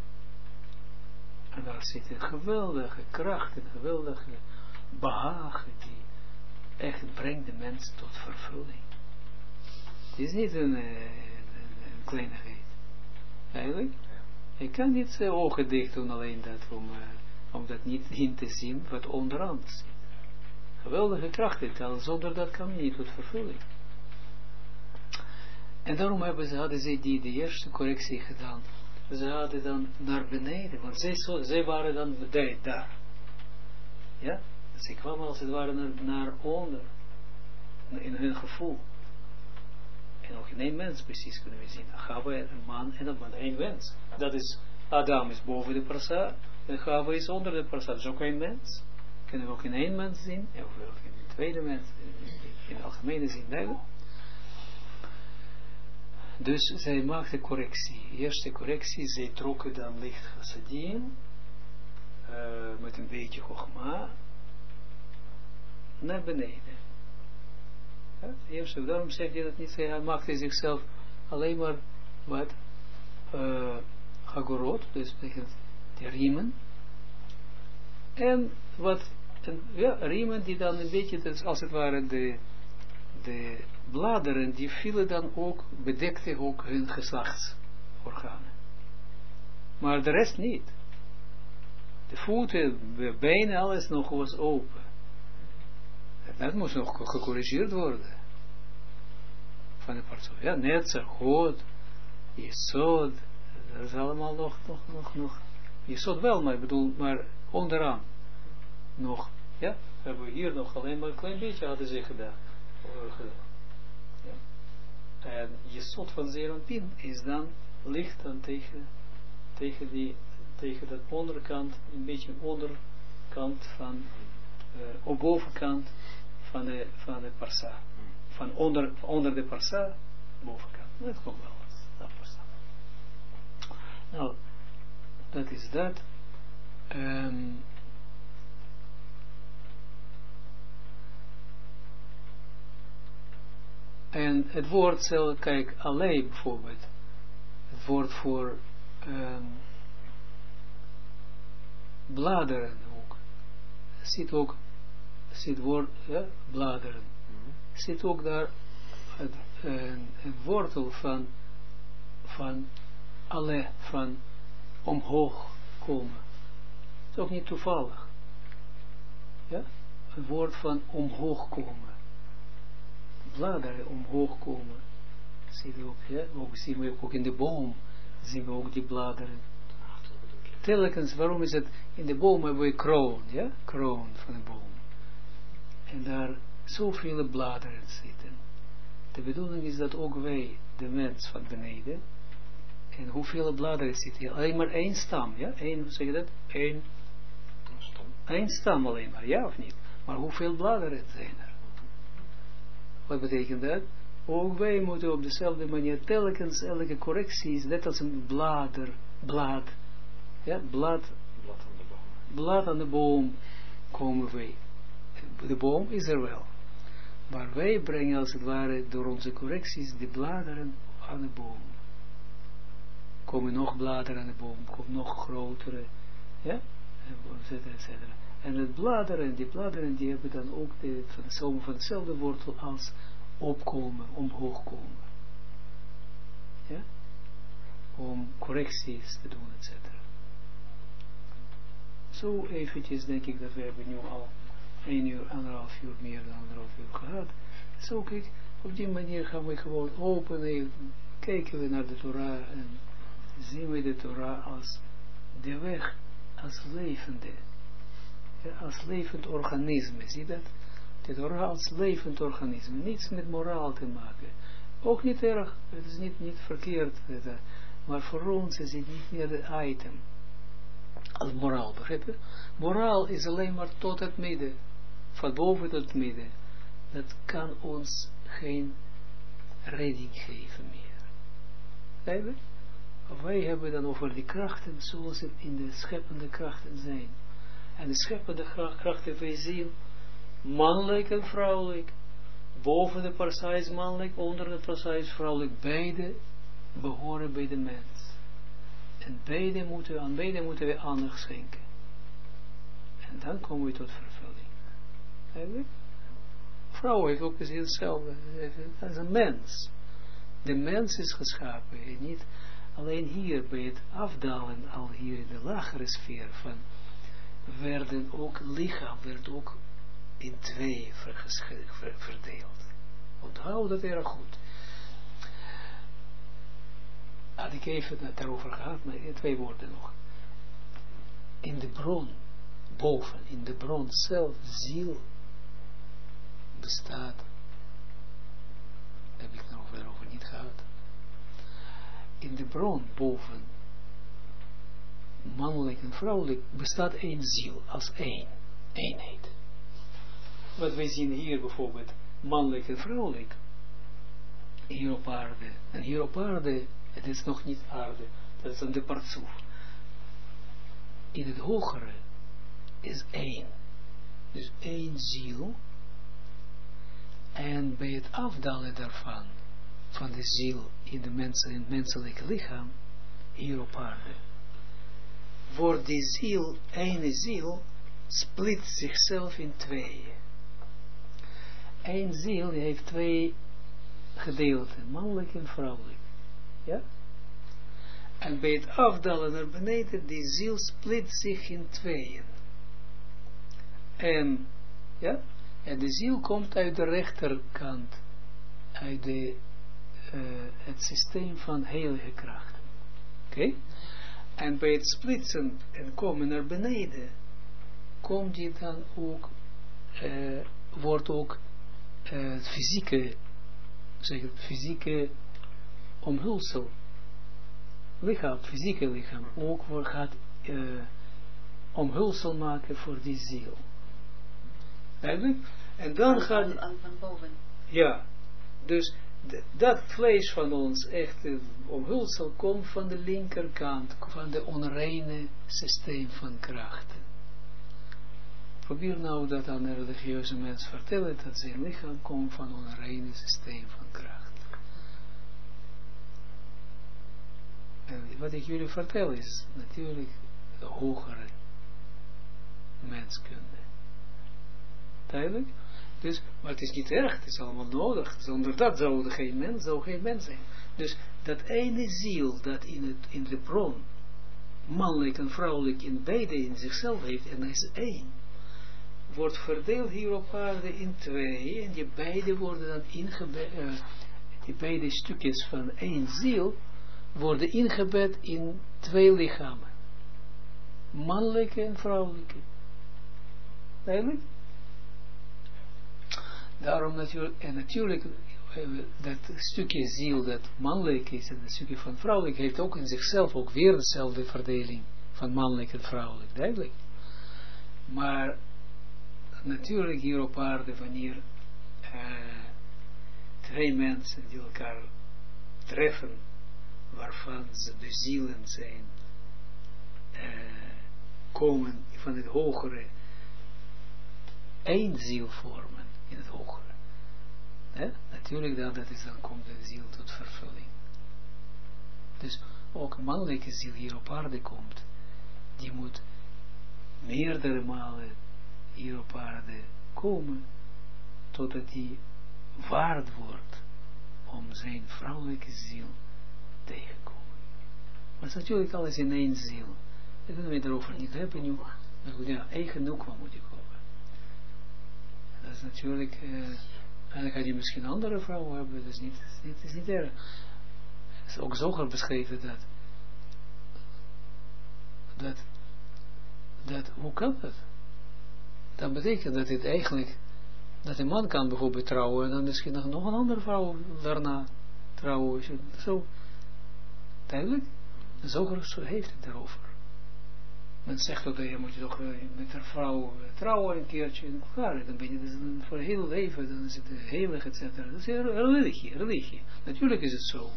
En daar zit een geweldige kracht, een geweldige behagen die echt brengt de mens tot vervulling. Het is niet een kleinigheid. Eigenlijk. Je kan niet zijn ogen dicht doen alleen dat om dat niet in te zien wat onderaan zit. Geweldige kracht dit al, zonder dat kan je niet tot vervulling. En daarom hadden ze de eerste correctie gedaan. Ze hadden dan naar beneden, want zij waren dan daar. Ja? Ze kwamen als het ware naar onder. In hun gevoel. En ook in één mens precies kunnen we zien. Chava, een man en een man, één mens. Dat is, Adam is boven de parsa, en Chava is onder de parsa. Dat is ook één mens. Kunnen we ook in één mens zien, en ook in de tweede mens, in de algemene zin, duidelijk. Dus zij maakte correctie. Eerste correctie, zij trokken dan licht chassadim, met een beetje chogma, naar beneden. Ja? Eerst, daarom zegt hij dat niet, hij maakte zichzelf alleen maar wat hagorot, dus betekent de riemen, en wat, riemen die dan een beetje, dus als het ware de bladeren, die vielen dan ook, bedekten ook hun geslachtsorganen. Maar de rest niet. De voeten, de benen, alles nog was open. Dat moest nog gecorrigeerd worden. Van de partij. Ja, netzer, God, Jesod, dat is allemaal nog. Jesod wel, maar ik bedoel, maar onderaan nog. Ja, hebben we hier nog alleen maar een klein beetje hadden ze gedaan. Ja. En Jesod van Zeranpin is dan, ligt dan tegen dat onderkant, een beetje onderkant van, op bovenkant van de parsa. Van onder de parsa, bovenkant. Dat komt wel wat. Nou, dat is dat. En het woord zelf, kijk, alleen bijvoorbeeld, het woord voor bladeren ook, zit woord, ja, bladeren, zit ook daar het wortel van alle, van omhoog komen. Het is ook niet toevallig. Ja? Het woord van omhoog komen. Bladeren omhoog komen. Zie je ook, ja? Ook zien we ook in de boom. zien we ook die bladeren. Telkens, waarom is het, in de boom hebben we kroon, ja, kroon van de boom. En daar zoveel bladeren zitten. De bedoeling is dat ook wij, de mens van beneden, en hoeveel bladeren zit hier? Alleen maar één stam, ja? Hoe zeg je dat? Eén stam alleen maar, ja of niet? Maar hoeveel bladeren zijn er? Wat betekent dat? Ook wij moeten op dezelfde manier telkens elke correctie is net als een blad, ja, blad aan de boom komen wij. De boom is er wel. Maar wij brengen als het ware door onze correcties de bladeren aan de boom. Komen nog bladeren aan de boom, komen nog grotere, ja, etc. En het bladeren, die bladeren, die hebben dan ook van dezelfde wortel als opkomen, omhoog komen. Ja? Om correcties te doen, etc. Zo eventjes denk ik dat we hebben nu al 1 uur, 1,5 uur, meer dan 1,5 uur gehad. Zo kijk, op die manier gaan we gewoon open, kijken we naar de Torah en zien we de Torah als de weg, als levende. Ja, als levend organisme, zie dat? De Torah als levend organisme, niets met moraal te maken. Ook niet erg, het is niet verkeerd, maar voor ons is het niet meer de item. Als moraal, begrijp je? Moraal is alleen maar tot het midden, van boven tot het midden. Dat kan ons geen redding geven meer. Begrijp je? Wij hebben dan over die krachten zoals het in de scheppende krachten zijn. En de scheppende krachten, wij zien mannelijk en vrouwelijk. Boven de parsa is mannelijk, onder de parsa is vrouwelijk. Beide behoren bij de mens. En aan beide moeten we aandacht schenken. En dan komen we tot vervulling. Eigenlijk? Vrouw heeft ook precies hetzelfde. Dat is een mens. De mens is geschapen. En niet alleen hier bij het afdalen, al hier in de lagere sfeer van werden ook lichaam, werd ook in 2 verdeeld. Onthoud dat erg goed. Had ik even daarover gehad, maar 2 woorden nog. In de bron, boven, in de bron zelf, ziel bestaat. Heb ik daarover niet gehad. In de bron, boven, mannelijk en vrouwelijk, bestaat 1 ziel, als eenheid. Wat wij zien hier bijvoorbeeld, mannelijk en vrouwelijk, hier op aarde. En hier op aarde, het is nog niet aarde, dat is dan de partsoef. In het hogere is 1. Dus 1 ziel. En bij het afdalen daarvan, van de ziel in het menselijke lichaam, hier op aarde, wordt die ziel, ene ziel, split zichzelf in 2. 1 ziel die heeft 2 gedeelten, mannelijk en vrouwelijk. Ja? En bij het afdalen naar beneden, die ziel split zich in 2. En, ja? En de ziel komt uit de rechterkant, uit het systeem van heilige krachten. Oké? En bij het splitsen en komen naar beneden, komt die dan ook, wordt ook het fysieke omhulsel, lichaam, fysieke lichaam, ook gaat omhulsel maken voor die ziel. Eigenlijk? En dan gaat... Van boven. Ja, dus dat vlees van ons, echt omhulsel, komt van de linkerkant, van de onreine systeem van krachten. Probeer nou dat aan een religieuze mens vertellen, dat zijn lichaam komt van een onreine systeem van krachten. En wat ik jullie vertel is natuurlijk de hogere menskunde. Duidelijk? Dus, maar het is niet erg, het is allemaal nodig. Zonder dat zou er geen mens zijn. Dus dat ene ziel dat in de bron, mannelijk en vrouwelijk in beide in zichzelf heeft, en is 1, wordt verdeeld hier op aarde in 2, en die beide worden dan die beide stukjes van 1 ziel, worden ingebed in 2 lichamen. Mannelijke en vrouwelijke. Eigenlijk? Daarom natuurlijk, dat stukje ziel dat mannelijk is en het stukje van vrouwelijk heeft ook in zichzelf ook weer dezelfde verdeling van mannelijk en vrouwelijk. Duidelijk. Maar natuurlijk hier op aarde, wanneer 2 mensen die elkaar treffen, waarvan de zielen zijn, komen van het hogere, 1 ziel vormen in het hogere. Natuurlijk dan komt de ziel tot vervulling. Dus ook een mannelijke ziel hier op aarde komt, die moet meerdere malen hier op aarde komen, totdat die waard wordt om zijn vrouwelijke ziel tegen te komen. Maar het is natuurlijk alles in 1 ziel. Dat kunnen we erover niet hebben nu. Maar goed, ja, eigen nukwa moet je komen. Dat is natuurlijk, en dan kan je misschien andere vrouwen hebben, dat is niet erg. Het is ook Zoger beschreven dat hoe kan dat? Dat betekent dat het eigenlijk, dat een man kan bijvoorbeeld trouwen en dan misschien nog een andere vrouw daarna trouwen. Zo, duidelijk? Zoger heeft het daarover. Men zegt ook, je moet je toch met een vrouw trouwen een keertje in elkaar. Dan ben je dus voor heel leven, dan is het heilig, et cetera. Dat is religie. Natuurlijk is het zo.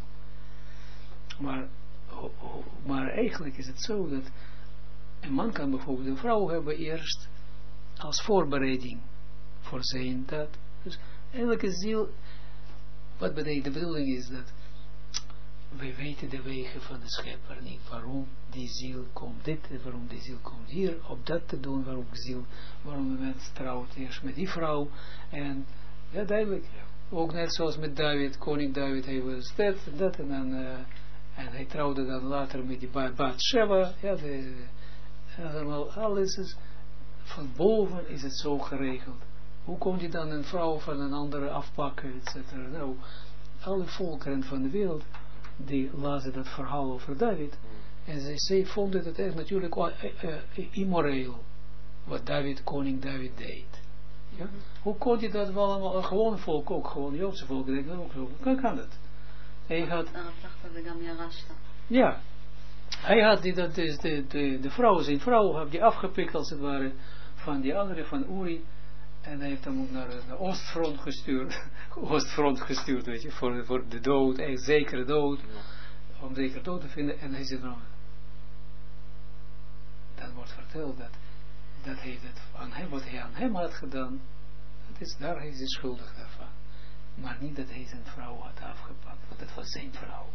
Maar eigenlijk is het zo dat een man kan bijvoorbeeld een vrouw hebben eerst als voorbereiding voor zijn dat. Dus elke ziel, wat betekent, de bedoeling is dat wij weten de wegen van de schepper niet, waarom die ziel komt dit, waarom die ziel komt hier, op dat te doen, waarom de mens trouwt eerst met die vrouw, en ja, duidelijk, ook net zoals met David, koning David, hij was dat, en dan, en hij trouwde dan later met die Bathsheba, ja, alles is, van boven is het zo geregeld. Hoe kon je dan een vrouw van een andere afpakken, et cetera? Nou, alle volkeren van de wereld, die lazen dat verhaal over David, en zij vonden het echt natuurlijk immoreel, wat koning David deed. Ja? Hoe kon je dat wel allemaal, gewoon volk ook, gewoon Joodse volk, ook zo, hoe kan dat? Hij had, ja, hij had de vrouw, zijn vrouw, had die afgepikt als het ware, van die andere, van Uri, en hij heeft hem ook naar de Oostfront gestuurd, weet je, voor de dood, echt zekere dood, om zeker dood te vinden, en hij zegt nou, dan wordt verteld dat hij dat aan hem, wat hij aan hem had gedaan, daar is hij schuldig daarvan. Maar niet dat hij zijn vrouw had afgepakt, want dat was zijn vrouw.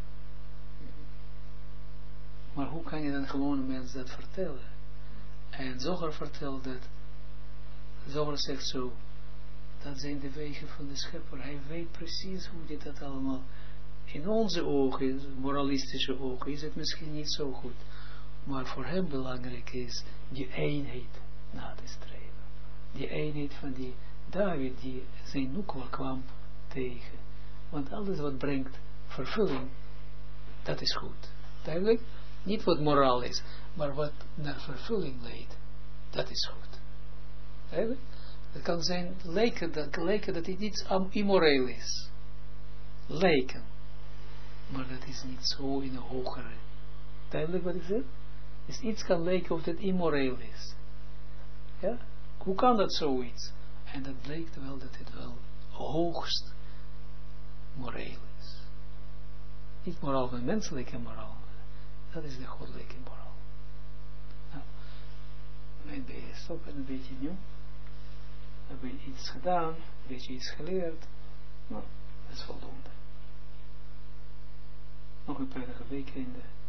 Maar hoe kan je dan gewone mens dat vertellen? En Zoger vertelt dat, Zoger zegt zo, dat zijn de wegen van de schepper. Hij weet precies hoe dit dat allemaal, in onze ogen, moralistische ogen, is het misschien niet zo goed. Maar voor hem belangrijk is die eenheid na te streven. Die eenheid van die David, die zijn nukwa kwam tegen. Want alles wat brengt vervulling, dat is goed. Duidelijk? Niet wat moraal is, maar wat naar vervulling leidt, dat is goed. Duidelijk? Het kan zijn, lijken dat het iets immoreel is. Lijken. Maar dat is niet zo in een hogere. Duidelijk wat ik zeg? Dus iets kan lijken of het immoreel is. Ja? Hoe kan dat zoiets? En dat blijkt wel dat het wel hoogst moreel is. Niet moraal van menselijke moraal. Dat is de goddelijke moraal. Nou, mijn beetje stoppen, een beetje nieuw. We hebben iets gedaan, een beetje iets geleerd. Nou, dat is voldoende. Nog een prettige weekende.